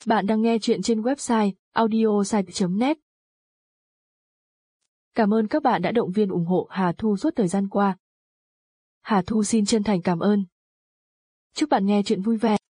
Bạn đang nghe chuyện trên website audiosite.net. Cảm ơn các bạn đã động viên ủng hộ Hà Thu suốt thời gian qua. Hà Thu xin chân thành cảm ơn. Chúc bạn nghe chuyện vui vẻ.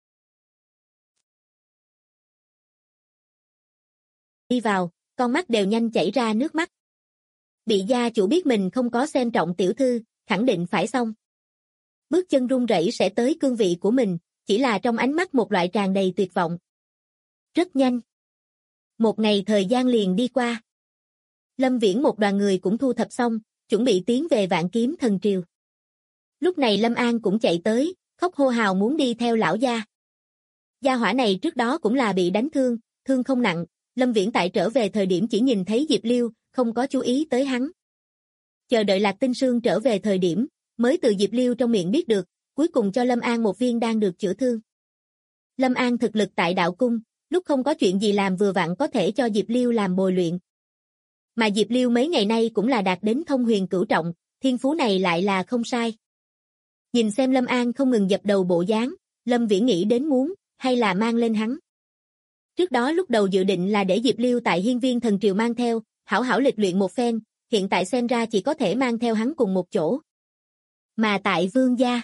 Đi vào, con mắt đều nhanh chảy ra nước mắt. Bị gia chủ biết mình không có xem trọng tiểu thư, khẳng định phải xong. Bước chân run rẩy sẽ tới cương vị của mình, chỉ là trong ánh mắt một loại tràn đầy tuyệt vọng. Rất nhanh. Một ngày thời gian liền đi qua. Lâm Viễn một đoàn người cũng thu thập xong, chuẩn bị tiến về Vạn Kiếm Thần Triều. Lúc này Lâm An cũng chạy tới, khóc hô hào muốn đi theo lão gia. Gia hỏa này trước đó cũng là bị đánh thương, thương không nặng, Lâm Viễn tại trở về thời điểm chỉ nhìn thấy Diệp Liêu, không có chú ý tới hắn. Chờ đợi Lạc Tinh Sương trở về thời điểm, mới từ Diệp Liêu trong miệng biết được, cuối cùng cho Lâm An một viên đang được chữa thương. Lâm An thực lực tại đạo cung, lúc không có chuyện gì làm vừa vặn có thể cho Diệp Liêu làm bồi luyện. Mà Diệp Liêu mấy ngày nay cũng là đạt đến thông huyền cửu trọng, thiên phú này lại là không sai. Nhìn xem Lâm An không ngừng dập đầu bộ dáng, Lâm Viễn nghĩ đến muốn, hay là mang lên hắn. Trước đó lúc đầu dự định là để Diệp Liêu tại Hiên Viên Thần Triều mang theo, hảo hảo lịch luyện một phen, hiện tại xem ra chỉ có thể mang theo hắn cùng một chỗ. Mà tại Vương gia.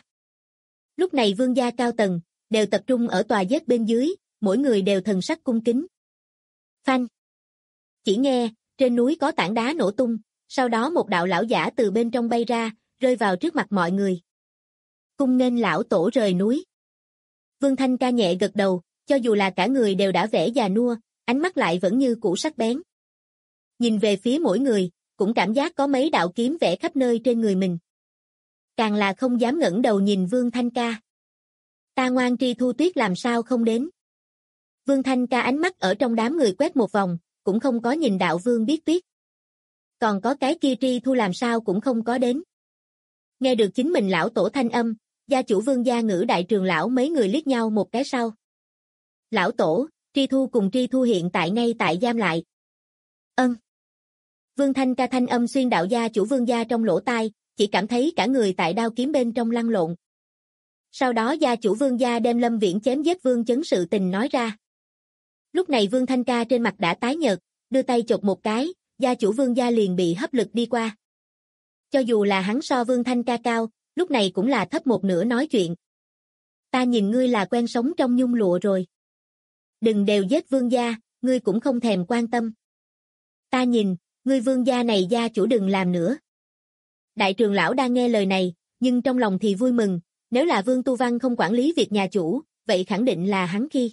Lúc này Vương gia cao tầng, đều tập trung ở tòa dết bên dưới, mỗi người đều thần sắc cung kính. Phanh. Chỉ nghe, trên núi có tảng đá nổ tung, sau đó một đạo lão giả từ bên trong bay ra, rơi vào trước mặt mọi người. Cung nghênh lão tổ rời núi. Vương Thanh ca nhẹ gật đầu, cho dù là cả người đều đã vẻ già nua, ánh mắt lại vẫn như cũ sắc bén. Nhìn về phía mỗi người, cũng cảm giác có mấy đạo kiếm vẽ khắp nơi trên người mình. Càng là không dám ngẩng đầu nhìn Vương Thanh ca. Ta ngoan Tri Thu Tuyết làm sao không đến? Vương Thanh ca ánh mắt ở trong đám người quét một vòng, cũng không có nhìn đạo Vương Biết Tuyết. Còn có cái kia Tri Thu làm sao cũng không có đến. Nghe được chính mình lão tổ thanh âm, gia chủ Vương gia Ngữ đại trường lão mấy người liếc nhau một cái sau. Lão tổ, Tri Thu cùng Tri Thu hiện tại ngay tại giam lại. Ân. Vương Thanh ca thanh âm xuyên đạo gia chủ Vương gia trong lỗ tai, chỉ cảm thấy cả người tại đao kiếm bên trong lăn lộn. Sau đó gia chủ Vương gia đem Lâm Viễn chém giết Vương Chấn sự tình nói ra. Lúc này Vương Thanh ca trên mặt đã tái nhợt, đưa tay chộp một cái, gia chủ Vương gia liền bị hấp lực đi qua. Cho dù là hắn so Vương Thanh ca cao, lúc này cũng là thấp một nửa nói chuyện. Ta nhìn ngươi là quen sống trong nhung lụa rồi. Đừng đều giết Vương gia, ngươi cũng không thèm quan tâm. Ta nhìn, ngươi Vương gia này gia chủ đừng làm nữa. Đại trường lão đang nghe lời này, nhưng trong lòng thì vui mừng, nếu là Vương Tu Văn không quản lý việc nhà chủ, vậy khẳng định là hắn khi.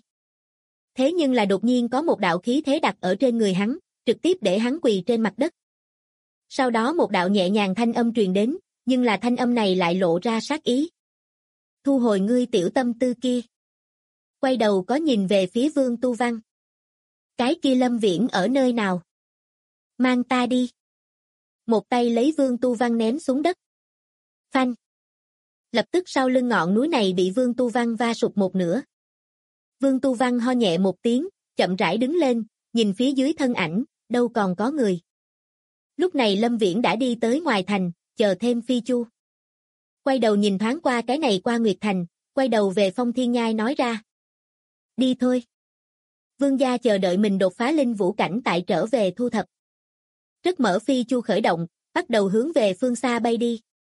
Thế nhưng là đột nhiên có một đạo khí thế đặt ở trên người hắn, trực tiếp để hắn quỳ trên mặt đất. Sau đó một đạo nhẹ nhàng thanh âm truyền đến, nhưng là thanh âm này lại lộ ra sát ý. Thu hồi ngươi tiểu tâm tư kia. Quay đầu có nhìn về phía Vương Tu Văn. Cái kia Lâm Viễn ở nơi nào? Mang ta đi. Một tay lấy Vương Tu Văn ném xuống đất. Phanh. Lập tức sau lưng ngọn núi này bị Vương Tu Văn va sụp một nửa. Vương Tu Văn ho nhẹ một tiếng, chậm rãi đứng lên, nhìn phía dưới thân ảnh, đâu còn có người. Lúc này Lâm Viễn đã đi tới ngoài thành, chờ thêm Phi Chu. Quay đầu nhìn thoáng qua cái này qua Nguyệt Thành, quay đầu về Phong Thiên Nhai nói ra. Đi thôi. Vương gia chờ đợi mình đột phá linh vũ cảnh tại trở về thu thập. Rất mở Phi Chu khởi động, bắt đầu hướng về phương xa bay đi.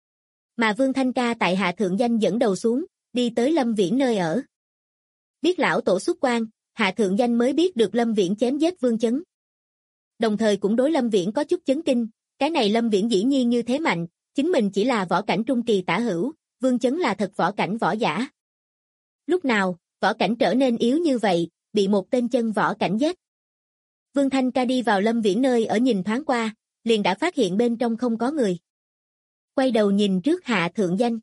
Mà Vương Thanh ca tại Hạ Thượng Danh dẫn đầu xuống, đi tới Lâm Viễn nơi ở. Biết lão tổ xuất quan, Hạ Thượng Danh mới biết được Lâm Viễn chém giết Vương Chấn. Đồng thời cũng đối Lâm Viễn có chút chấn kinh, cái này Lâm Viễn dĩ nhiên như thế mạnh, chính mình chỉ là võ cảnh trung kỳ tả hữu, Vương Chấn là thật võ cảnh võ giả. Lúc nào, võ cảnh trở nên yếu như vậy, bị một tên chân võ cảnh giết. Vương Thanh ca đi vào Lâm Viễn nơi ở nhìn thoáng qua, liền đã phát hiện bên trong không có người. Quay đầu nhìn trước Hạ Thượng Danh.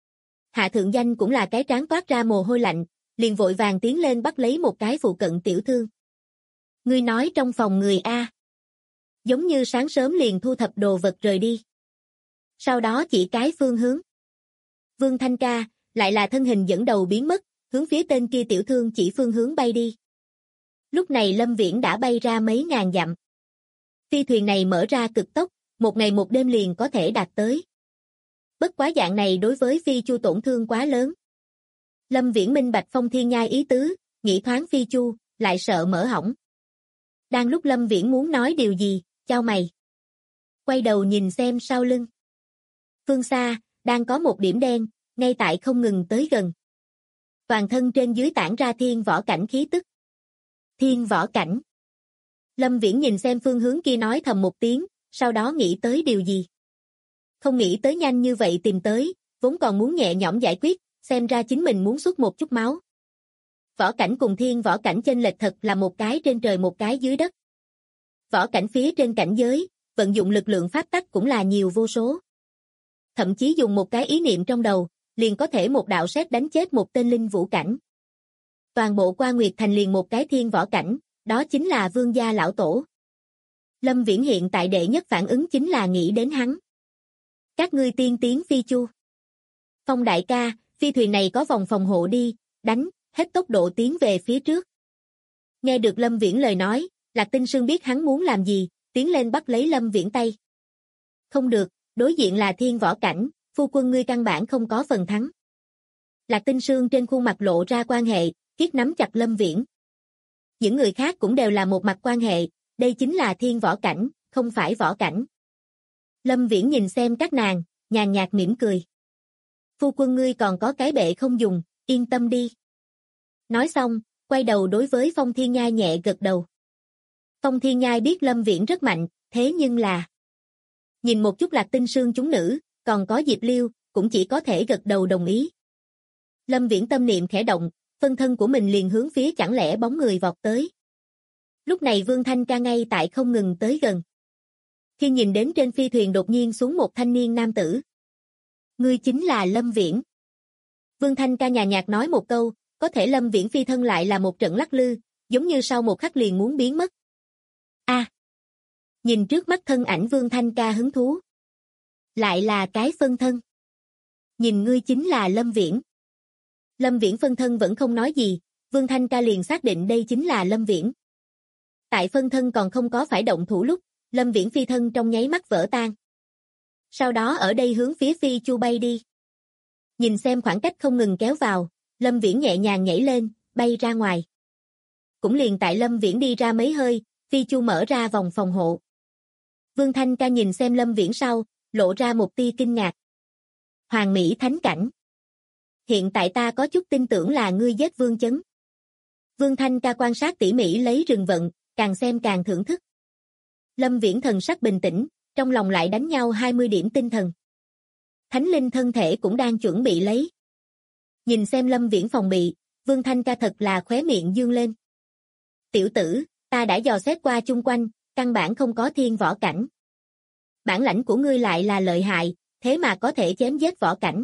Hạ Thượng Danh cũng là cái trán toát ra mồ hôi lạnh, liền vội vàng tiến lên bắt lấy một cái phụ cận tiểu thương. Ngươi nói trong phòng người A. Giống như sáng sớm liền thu thập đồ vật rời đi. Sau đó chỉ cái phương hướng. Vương Thanh ca, lại là thân hình dẫn đầu biến mất, hướng phía tên kia tiểu thương chỉ phương hướng bay đi. Lúc này Lâm Viễn đã bay ra mấy ngàn dặm. Phi thuyền này mở ra cực tốc, một ngày một đêm liền có thể đạt tới. Bất quá dạng này đối với Phi Chu tổn thương quá lớn. Lâm Viễn minh bạch Phong Thiên Nhai ý tứ, nghĩ thoáng Phi Chu, lại sợ mở hỏng. Đang lúc Lâm Viễn muốn nói điều gì, chau mày. Quay đầu nhìn xem sau lưng. Phương xa, đang có một điểm đen, ngay tại không ngừng tới gần. Toàn thân trên dưới tản ra thiên võ cảnh khí tức. Thiên võ cảnh. Lâm Viễn nhìn xem phương hướng kia nói thầm một tiếng, sau đó nghĩ tới điều gì. Không nghĩ tới nhanh như vậy tìm tới, vốn còn muốn nhẹ nhõm giải quyết, xem ra chính mình muốn xuất một chút máu. Võ cảnh cùng thiên võ cảnh chênh lệch thật là một cái trên trời một cái dưới đất. Võ cảnh phía trên cảnh giới, vận dụng lực lượng pháp tắc cũng là nhiều vô số. Thậm chí dùng một cái ý niệm trong đầu, liền có thể một đạo sét đánh chết một tên linh vũ cảnh. Toàn bộ Qua Nguyệt Thành liền một cái thiên võ cảnh, đó chính là Vương gia lão tổ. Lâm Viễn hiện tại đệ nhất phản ứng chính là nghĩ đến hắn. Các ngươi tiên tiến Phi Chu. Phong đại ca, phi thuyền này có vòng phòng hộ đi, đánh, hết tốc độ tiến về phía trước. Nghe được Lâm Viễn lời nói, Lạc Tinh Sương biết hắn muốn làm gì, tiến lên bắt lấy Lâm Viễn tay. Không được, đối diện là thiên võ cảnh, phu quân ngươi căn bản không có phần thắng. Lạc Tinh Sương trên khuôn mặt lộ ra quan hệ, kiết nắm chặt Lâm Viễn. Những người khác cũng đều là một mặt quan hệ, đây chính là thiên võ cảnh, không phải võ cảnh. Lâm Viễn nhìn xem các nàng, nhàn nhạt mỉm cười. Phu quân ngươi còn có cái bệ không dùng, yên tâm đi. Nói xong, quay đầu đối với Phong Thiên Nhai nhẹ gật đầu. Phong Thiên Nhai biết Lâm Viễn rất mạnh, thế nhưng là... Nhìn một chút Lạc Tinh Sương chúng nữ, còn có Diệp Liêu, cũng chỉ có thể gật đầu đồng ý. Lâm Viễn tâm niệm khẽ động, phân thân của mình liền hướng phía chẳng lẽ bóng người vọt tới. Lúc này Vương Thanh Ca ngay tại không ngừng tới gần. Khi nhìn đến trên phi thuyền đột nhiên xuống một thanh niên nam tử. Ngươi chính là Lâm Viễn. Vương Thanh Ca nhàn nhạt nói một câu, có thể Lâm Viễn phi thân lại là một trận lắc lư, giống như sau một khắc liền muốn biến mất. Nhìn trước mắt thân ảnh Vương Thanh Ca hứng thú. Lại là cái phân thân. Nhìn ngươi chính là Lâm Viễn. Lâm Viễn phân thân vẫn không nói gì, Vương Thanh Ca liền xác định đây chính là Lâm Viễn. Tại phân thân còn không có phải động thủ lúc, Lâm Viễn phi thân trong nháy mắt vỡ tan. Sau đó ở đây hướng phía Phi Chu bay đi. Nhìn xem khoảng cách không ngừng kéo vào, Lâm Viễn nhẹ nhàng nhảy lên, bay ra ngoài. Cũng liền tại Lâm Viễn đi ra mấy hơi, Phi Chu mở ra vòng phòng hộ. Vương Thanh Ca nhìn xem Lâm Viễn sau, lộ ra một tia kinh ngạc. Hoàng Mỹ Thánh Cảnh. Hiện tại ta có chút tin tưởng là ngươi giết Vương Chấn. Vương Thanh Ca quan sát tỉ mỉ lấy rừng vận, càng xem càng thưởng thức. Lâm Viễn thần sắc bình tĩnh, trong lòng lại đánh nhau 20 điểm tinh thần. Thánh linh thân thể cũng đang chuẩn bị lấy. Nhìn xem Lâm Viễn phòng bị, Vương Thanh Ca thật là khóe miệng dương lên. Tiểu tử, ta đã dò xét qua chung quanh, căn bản không có thiên võ cảnh. Bản lãnh của ngươi lại là lợi hại, thế mà có thể chém giết võ cảnh.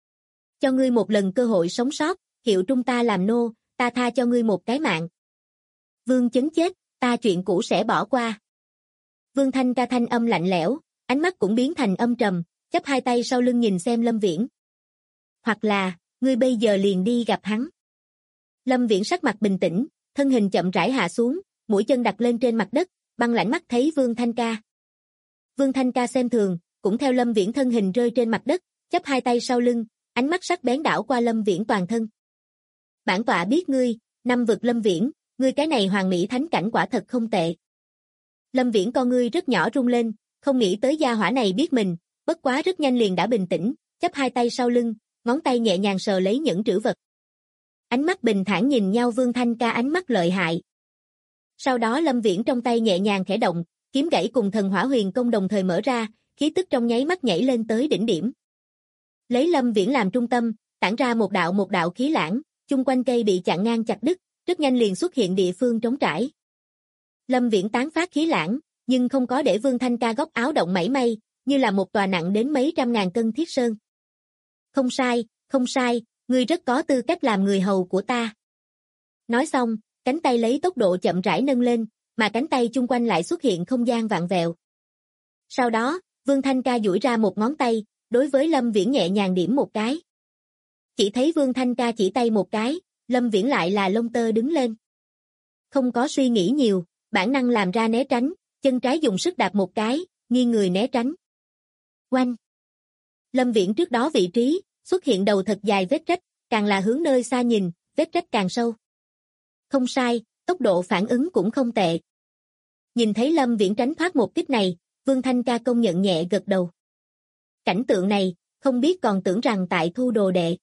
Cho ngươi một lần cơ hội sống sót, hiệu trung ta làm nô, ta tha cho ngươi một cái mạng. Vương Chấn chết, ta chuyện cũ sẽ bỏ qua. Vương Thanh Ca thanh âm lạnh lẽo, ánh mắt cũng biến thành âm trầm, chắp hai tay sau lưng nhìn xem Lâm Viễn. Hoặc là, ngươi bây giờ liền đi gặp hắn. Lâm Viễn sắc mặt bình tĩnh, thân hình chậm rãi hạ xuống, mũi chân đặt lên trên mặt đất, băng lãnh mắt thấy Vương Thanh Ca. Vương Thanh Ca xem thường, cũng theo Lâm Viễn thân hình rơi trên mặt đất, chắp hai tay sau lưng, ánh mắt sắc bén đảo qua Lâm Viễn toàn thân. Bản tọa biết ngươi, năm vực Lâm Viễn, ngươi cái này hoàng mỹ thánh cảnh quả thật không tệ. Lâm Viễn con ngươi rất nhỏ rung lên, không nghĩ tới gia hỏa này biết mình, bất quá rất nhanh liền đã bình tĩnh, chắp hai tay sau lưng, ngón tay nhẹ nhàng sờ lấy những trữ vật. Ánh mắt bình thản nhìn nhau Vương Thanh Ca ánh mắt lợi hại. Sau đó Lâm Viễn trong tay nhẹ nhàng khẽ động, kiếm gãy cùng thần hỏa huyền công đồng thời mở ra, khí tức trong nháy mắt nhảy lên tới đỉnh điểm. Lấy Lâm Viễn làm trung tâm, tản ra một đạo khí lãng, chung quanh cây bị chặn ngang chặt đứt, rất nhanh liền xuất hiện địa phương trống trải. Lâm Viễn tán phát khí lãng, nhưng không có để Vương Thanh Ca góc áo động mảy may, như là một tòa nặng đến mấy trăm ngàn cân thiết sơn. Không sai, ngươi rất có tư cách làm người hầu của ta. Nói xong, cánh tay lấy tốc độ chậm rãi nâng lên, mà cánh tay chung quanh lại xuất hiện không gian vặn vẹo. Sau đó, Vương Thanh Ca duỗi ra một ngón tay, đối với Lâm Viễn nhẹ nhàng điểm một cái. Chỉ thấy Vương Thanh Ca chỉ tay một cái, Lâm Viễn lại là lông tơ đứng lên. Không có suy nghĩ nhiều, bản năng làm ra né tránh, chân trái dùng sức đạp một cái, nghiêng người né tránh. Oanh! Lâm Viễn trước đó vị trí, xuất hiện đầu thật dài vết rách, càng là hướng nơi xa nhìn, vết rách càng sâu. Không sai, tốc độ phản ứng cũng không tệ. Nhìn thấy Lâm Viễn tránh thoát một kích này, Vương Thanh Ca công nhận nhẹ gật đầu. Cảnh tượng này, không biết còn tưởng rằng tại thu đồ đệ.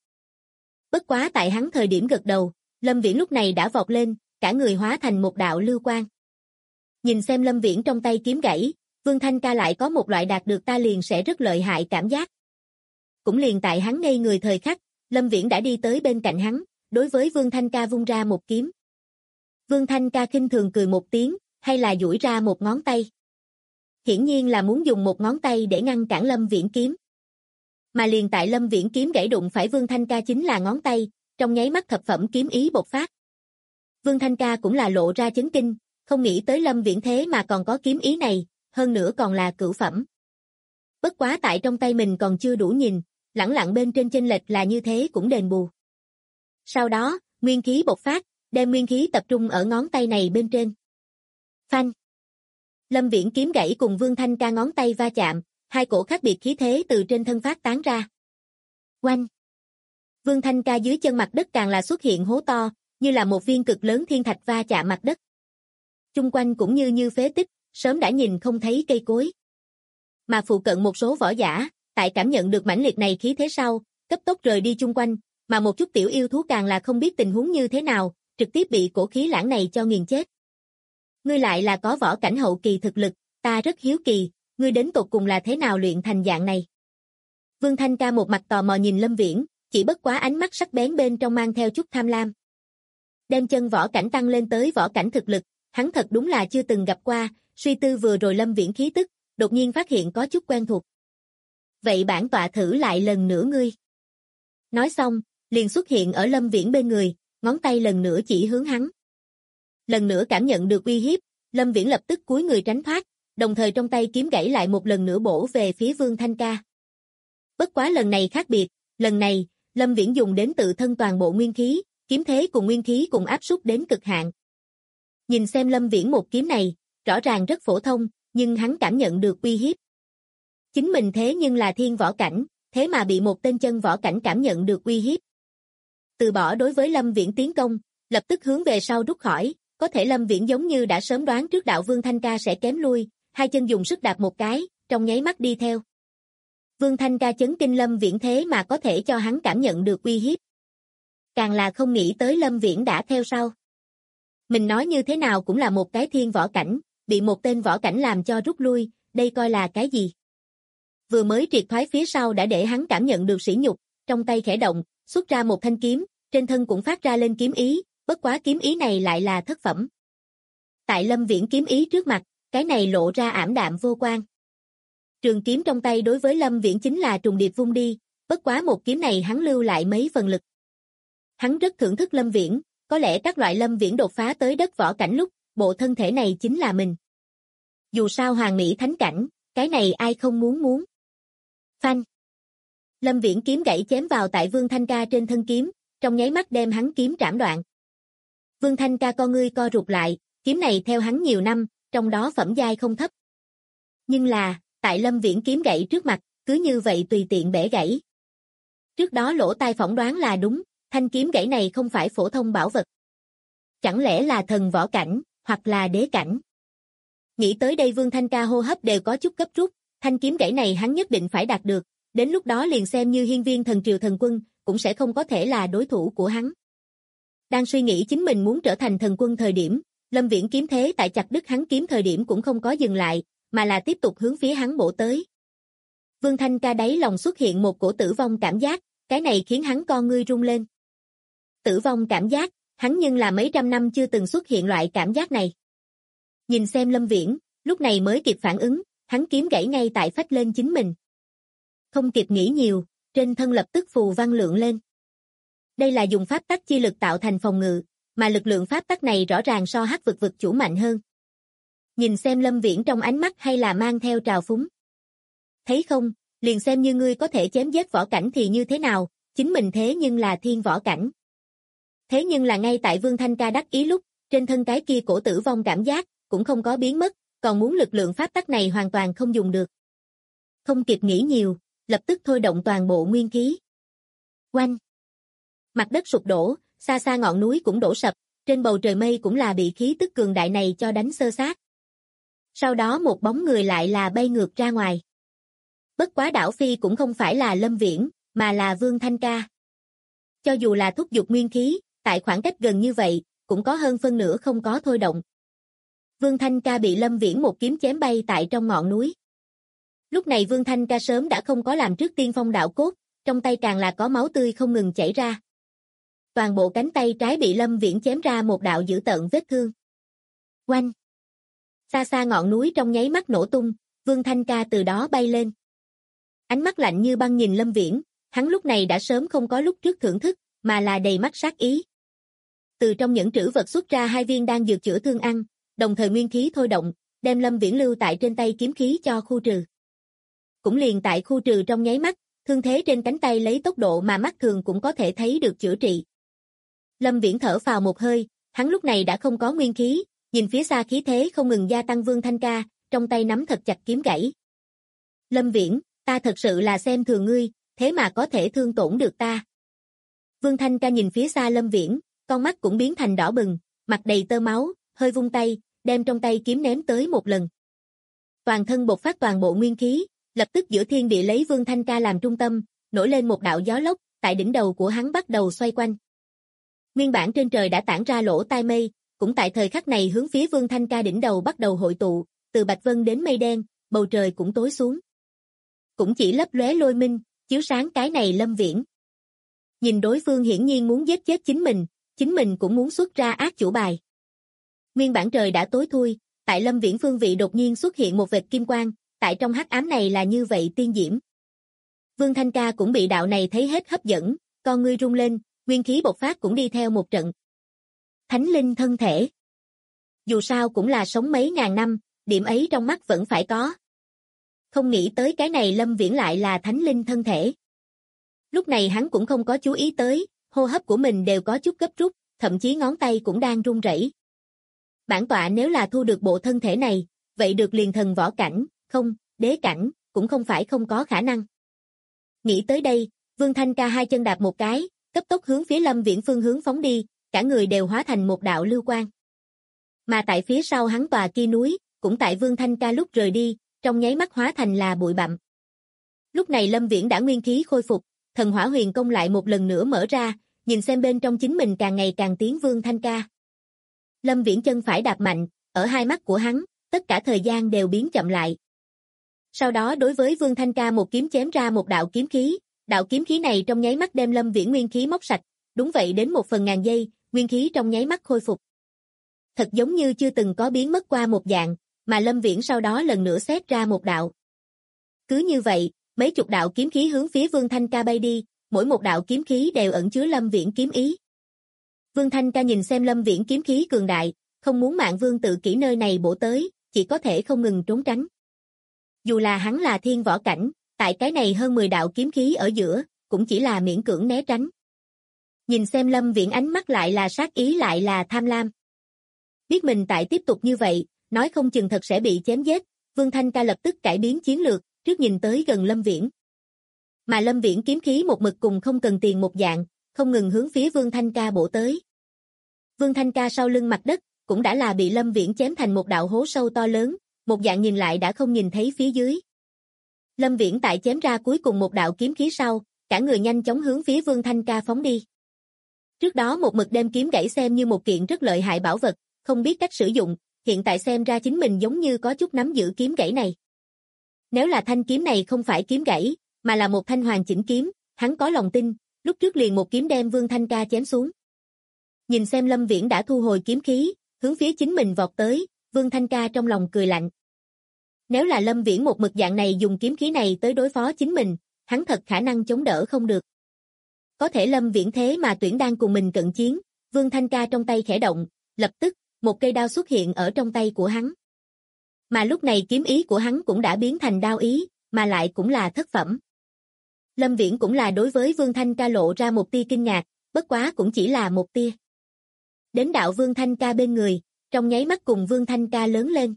Bất quá tại hắn thời điểm gật đầu, Lâm Viễn lúc này đã vọt lên, cả người hóa thành một đạo lưu quang. Nhìn xem Lâm Viễn trong tay kiếm gãy, Vương Thanh Ca lại có một loại đạt được ta liền sẽ rất lợi hại cảm giác. Cũng liền tại hắn ngây người thời khắc, Lâm Viễn đã đi tới bên cạnh hắn, đối với Vương Thanh Ca vung ra một kiếm. Vương Thanh Ca khinh thường cười một tiếng, hay là duỗi ra một ngón tay. Hiển nhiên là muốn dùng một ngón tay để ngăn cản Lâm Viễn kiếm. Mà liền tại Lâm Viễn kiếm gãy đụng phải Vương Thanh Ca chính là ngón tay, trong nháy mắt thập phẩm kiếm ý bộc phát. Vương Thanh Ca cũng là lộ ra chấn kinh, không nghĩ tới Lâm Viễn thế mà còn có kiếm ý này, hơn nữa còn là cửu phẩm. Bất quá tại trong tay mình còn chưa đủ nhìn, lẳng lặng bên trên chênh lệch là như thế cũng đền bù. Sau đó, nguyên khí bộc phát, đem nguyên khí tập trung ở ngón tay này bên trên. Phanh. Lâm Viễn kiếm gãy cùng Vương Thanh Ca ngón tay va chạm, hai cổ khác biệt khí thế từ trên thân phát tán ra. Oanh. Vương Thanh Ca dưới chân mặt đất càng là xuất hiện hố to, như là một viên cực lớn thiên thạch va chạm mặt đất. Chung quanh cũng như phế tích, sớm đã nhìn không thấy cây cối. Mà phụ cận một số võ giả, tại cảm nhận được mãnh liệt này khí thế sau, cấp tốc rời đi chung quanh, mà một chút tiểu yêu thú càng là không biết tình huống như thế nào, trực tiếp bị cổ khí lãng này cho nghiền chết. Ngươi lại là có võ cảnh hậu kỳ thực lực, ta rất hiếu kỳ, ngươi đến tột cùng là thế nào luyện thành dạng này. Vương Thanh Ca một mặt tò mò nhìn Lâm Viễn, chỉ bất quá ánh mắt sắc bén bên trong mang theo chút tham lam. Đem chân võ cảnh tăng lên tới võ cảnh thực lực, hắn thật đúng là chưa từng gặp qua, suy tư vừa rồi Lâm Viễn khí tức, đột nhiên phát hiện có chút quen thuộc. Vậy bản tọa thử lại lần nữa ngươi. Nói xong, liền xuất hiện ở Lâm Viễn bên người, ngón tay lần nữa chỉ hướng hắn. Lần nữa cảm nhận được uy hiếp, Lâm Viễn lập tức cúi người tránh thoát, đồng thời trong tay kiếm gãy lại một lần nữa bổ về phía Vương Thanh Ca. Bất quá lần này khác biệt, lần này, Lâm Viễn dùng đến tự thân toàn bộ nguyên khí, kiếm thế cùng nguyên khí cùng áp xúc đến cực hạn. Nhìn xem Lâm Viễn một kiếm này, rõ ràng rất phổ thông, nhưng hắn cảm nhận được uy hiếp. Chính mình thế nhưng là thiên võ cảnh, thế mà bị một tên chân võ cảnh cảm nhận được uy hiếp. Từ bỏ đối với Lâm Viễn tiến công, lập tức hướng về sau rút khỏi, có thể Lâm Viễn giống như đã sớm đoán trước đạo Vương Thanh Ca sẽ kém lui, hai chân dùng sức đạp một cái, trong nháy mắt đi theo. Vương Thanh Ca chấn kinh Lâm Viễn thế mà có thể cho hắn cảm nhận được uy hiếp. Càng là không nghĩ tới Lâm Viễn đã theo sau. Mình nói như thế nào cũng là một cái thiên võ cảnh, bị một tên võ cảnh làm cho rút lui, đây coi là cái gì? Vừa mới triệt thoái phía sau đã để hắn cảm nhận được sỉ nhục, trong tay khẽ động, xuất ra một thanh kiếm, trên thân cũng phát ra lên kiếm ý, bất quá kiếm ý này lại là thất phẩm. Tại Lâm Viễn kiếm ý trước mặt, cái này lộ ra ảm đạm vô quang. Trường kiếm trong tay đối với Lâm Viễn chính là trùng điệp vung đi, bất quá một kiếm này hắn lưu lại mấy phần lực. Hắn rất thưởng thức Lâm Viễn, có lẽ các loại Lâm Viễn đột phá tới đất võ cảnh lúc, bộ thân thể này chính là mình. Dù sao hoàng mỹ thánh cảnh, cái này ai không muốn. Phanh. Lâm Viễn kiếm gãy chém vào tại Vương Thanh Ca trên thân kiếm, trong nháy mắt đem hắn kiếm trảm đoạn. Vương Thanh Ca con ngươi co rụt lại, kiếm này theo hắn nhiều năm, trong đó phẩm giai không thấp. Nhưng là, tại Lâm Viễn kiếm gãy trước mặt, cứ như vậy tùy tiện bẻ gãy. Trước đó lỗ tai phỏng đoán là đúng, thanh kiếm gãy này không phải phổ thông bảo vật. Chẳng lẽ là thần võ cảnh, hoặc là đế cảnh? Nghĩ tới đây Vương Thanh Ca hô hấp đều có chút gấp rút, thanh kiếm gãy này hắn nhất định phải đạt được, đến lúc đó liền xem như hiên viên thần triều thần quân, cũng sẽ không có thể là đối thủ của hắn. Đang suy nghĩ chính mình muốn trở thành thần quân thời điểm, Lâm Viễn kiếm thế tại chặt đứt hắn kiếm thời điểm cũng không có dừng lại, mà là tiếp tục hướng phía hắn bổ tới. Vương Thanh Ca đáy lòng xuất hiện một cổ tử vong cảm giác, cái này khiến hắn con ngươi rung lên. Tử vong cảm giác, hắn nhưng là mấy trăm năm chưa từng xuất hiện loại cảm giác này. Nhìn xem Lâm Viễn, lúc này mới kịp phản ứng, hắn kiếm gãy ngay tại phách lên chính mình. Không kịp nghĩ nhiều, trên thân lập tức phù văn lượng lên. Đây là dùng pháp tắc chi lực tạo thành phòng ngự, mà lực lượng pháp tắc này rõ ràng so hắc vực vực chủ mạnh hơn. Nhìn xem Lâm Viễn trong ánh mắt hay là mang theo trào phúng. Thấy không, liền xem như ngươi có thể chém giết võ cảnh thì như thế nào, chính mình thế nhưng là thiên võ cảnh. Thế nhưng là ngay tại Vương Thanh Ca đắc ý lúc, trên thân cái kia cổ tử vong cảm giác, cũng không có biến mất, còn muốn lực lượng pháp tắc này hoàn toàn không dùng được. Không kịp nghĩ nhiều, lập tức thôi động toàn bộ nguyên khí. Oanh! Mặt đất sụp đổ, xa xa ngọn núi cũng đổ sập, Trên bầu trời mây cũng là bị khí tức cường đại này cho đánh xơ xác. Sau đó một bóng người lại là bay ngược ra ngoài. Bất quá đảo phi cũng không phải là Lâm Viễn, mà là Vương Thanh Ca. Cho dù là thúc giục nguyên khí, tại khoảng cách gần như vậy, cũng có hơn phân nửa không có thôi động. Vương Thanh Ca bị Lâm Viễn một kiếm chém bay tại trong ngọn núi. Lúc này Vương Thanh Ca sớm đã không có làm trước tiên phong đạo cốt, trong tay càng là có máu tươi không ngừng chảy ra. Toàn bộ cánh tay trái bị Lâm Viễn chém ra một đạo dữ tợn vết thương. Oanh! Xa xa ngọn núi trong nháy mắt nổ tung, Vương Thanh Ca từ đó bay lên. Ánh mắt lạnh như băng nhìn Lâm Viễn, hắn lúc này đã sớm không có lúc trước thưởng thức, mà là đầy mắt sát ý. Từ trong những trữ vật xuất ra 2 viên đan dược chữa thương ăn, đồng thời nguyên khí thôi động, đem Lâm Viễn lưu tại trên tay kiếm khí cho khu trừ. Cũng liền tại khu trừ trong nháy mắt, thương thế trên cánh tay lấy tốc độ mà mắt thường cũng có thể thấy được chữa trị. Lâm Viễn thở phào một hơi, hắn lúc này đã không có nguyên khí, nhìn phía xa khí thế không ngừng gia tăng Vương Thanh Ca, trong tay nắm thật chặt kiếm gãy. Lâm Viễn, ta thật sự là xem thường ngươi, thế mà có thể thương tổn được ta. Vương Thanh Ca nhìn phía xa Lâm Viễn, con mắt cũng biến thành đỏ bừng, mặt đầy tơ máu, hơi vung tay, đem trong tay kiếm ném tới một lần. Toàn thân bộc phát toàn bộ nguyên khí, lập tức giữa thiên địa lấy Vương Thanh Ca làm trung tâm, nổi lên một đạo gió lốc, tại đỉnh đầu của hắn bắt đầu xoay quanh. Nguyên bản trên trời đã tản ra lỗ tai mây, cũng tại thời khắc này hướng phía Vương Thanh Ca đỉnh đầu bắt đầu hội tụ, từ bạch vân đến mây đen, bầu trời cũng tối xuống. Cũng chỉ lấp lóe lôi minh, chiếu sáng cái này Lâm Viễn. Nhìn đối phương hiển nhiên muốn giết chết chính mình cũng muốn xuất ra ác chủ bài. Nguyên bản trời đã tối thui, tại Lâm Viễn phương vị đột nhiên xuất hiện một vệt kim quang, tại trong hắc ám này là như vậy tiên diễm. Vương Thanh Ca cũng bị đạo này thấy hết hấp dẫn, con ngươi rung lên, nguyên khí bộc phát cũng đi theo một trận. Thánh linh thân thể. Dù sao cũng là sống mấy ngàn năm, điểm ấy trong mắt vẫn phải có. Không nghĩ tới cái này Lâm Viễn lại là thánh linh thân thể. Lúc này hắn cũng không có chú ý tới, hô hấp của mình đều có chút gấp rút, thậm chí ngón tay cũng đang run rẩy. Bản tọa nếu là thu được bộ thân thể này, vậy được liền thần võ cảnh, không, đế cảnh, cũng không phải không có khả năng. Nghĩ tới đây, Vương Thanh Ca 2 chân đạp một cái, cấp tốc hướng phía Lâm Viễn phương hướng phóng đi, cả người đều hóa thành một đạo lưu quang. Mà tại phía sau hắn tòa kia núi, cũng tại Vương Thanh Ca lúc rời đi, trong nháy mắt hóa thành là bụi bặm. Lúc này Lâm Viễn đã nguyên khí khôi phục, thần hỏa huyền công lại một lần nữa mở ra, nhìn xem bên trong chính mình càng ngày càng tiến Vương Thanh Ca. Lâm Viễn chân phải đạp mạnh, ở hai mắt của hắn, tất cả thời gian đều biến chậm lại. Sau đó đối với Vương Thanh Ca một kiếm chém ra một đạo kiếm khí này trong nháy mắt đem Lâm Viễn nguyên khí móc sạch, đúng vậy đến 1/1000 giây, nguyên khí trong nháy mắt khôi phục. Thật giống như chưa từng có biến mất qua một dạng, mà Lâm Viễn sau đó lần nữa xếp ra một đạo. Cứ như vậy, mấy chục đạo kiếm khí hướng phía Vương Thanh Ca bay đi, mỗi một đạo kiếm khí đều ẩn chứa Lâm Viễn kiếm ý. Vương Thanh Ca nhìn xem Lâm Viễn kiếm khí cường đại, không muốn Mạng Vương tự kỷ nơi này bổ tới, chỉ có thể không ngừng trốn tránh. Dù là hắn là thiên võ cảnh, tại cái này hơn 10 đạo kiếm khí ở giữa, cũng chỉ là miễn cưỡng né tránh. Nhìn xem Lâm Viễn ánh mắt lại là sát ý lại là tham lam. Biết mình tại tiếp tục như vậy, nói không chừng thật sẽ bị chém giết, Vương Thanh Ca lập tức cải biến chiến lược, trước nhìn tới gần Lâm Viễn. Mà Lâm Viễn kiếm khí một mực cùng không cần tiền một dạng, không ngừng hướng phía Vương Thanh Ca bổ tới. Vương Thanh Ca sau lưng mặt đất, cũng đã là bị Lâm Viễn chém thành một đạo hố sâu to lớn, một dạng nhìn lại đã không nhìn thấy phía dưới. Lâm Viễn tại chém ra cuối cùng một đạo kiếm khí sau, cả người nhanh chóng hướng phía Vương Thanh Ca phóng đi. Trước đó một mực đem kiếm gãy xem như một kiện rất lợi hại bảo vật, không biết cách sử dụng, hiện tại xem ra chính mình giống như có chút nắm giữ kiếm gãy này. Nếu là thanh kiếm này không phải kiếm gãy, mà là một thanh hoàn chỉnh kiếm, hắn có lòng tin, lúc trước liền một kiếm đem Vương Thanh Ca chém xuống. Nhìn xem Lâm Viễn đã thu hồi kiếm khí, hướng phía chính mình vọt tới, Vương Thanh Ca trong lòng cười lạnh. Nếu là Lâm Viễn một mực dạng này dùng kiếm khí này tới đối phó chính mình, hắn thật khả năng chống đỡ không được. Có thể Lâm Viễn thế mà tuyển đang cùng mình cận chiến, Vương Thanh Ca trong tay khẽ động, lập tức, một cây đao xuất hiện ở trong tay của hắn. Mà lúc này kiếm ý của hắn cũng đã biến thành đao ý, mà lại cũng là thất phẩm. Lâm Viễn cũng là đối với Vương Thanh Ca lộ ra một tia kinh ngạc, bất quá cũng chỉ là một tia. Đến đạo Vương Thanh Ca bên người, trong nháy mắt cùng Vương Thanh Ca lớn lên.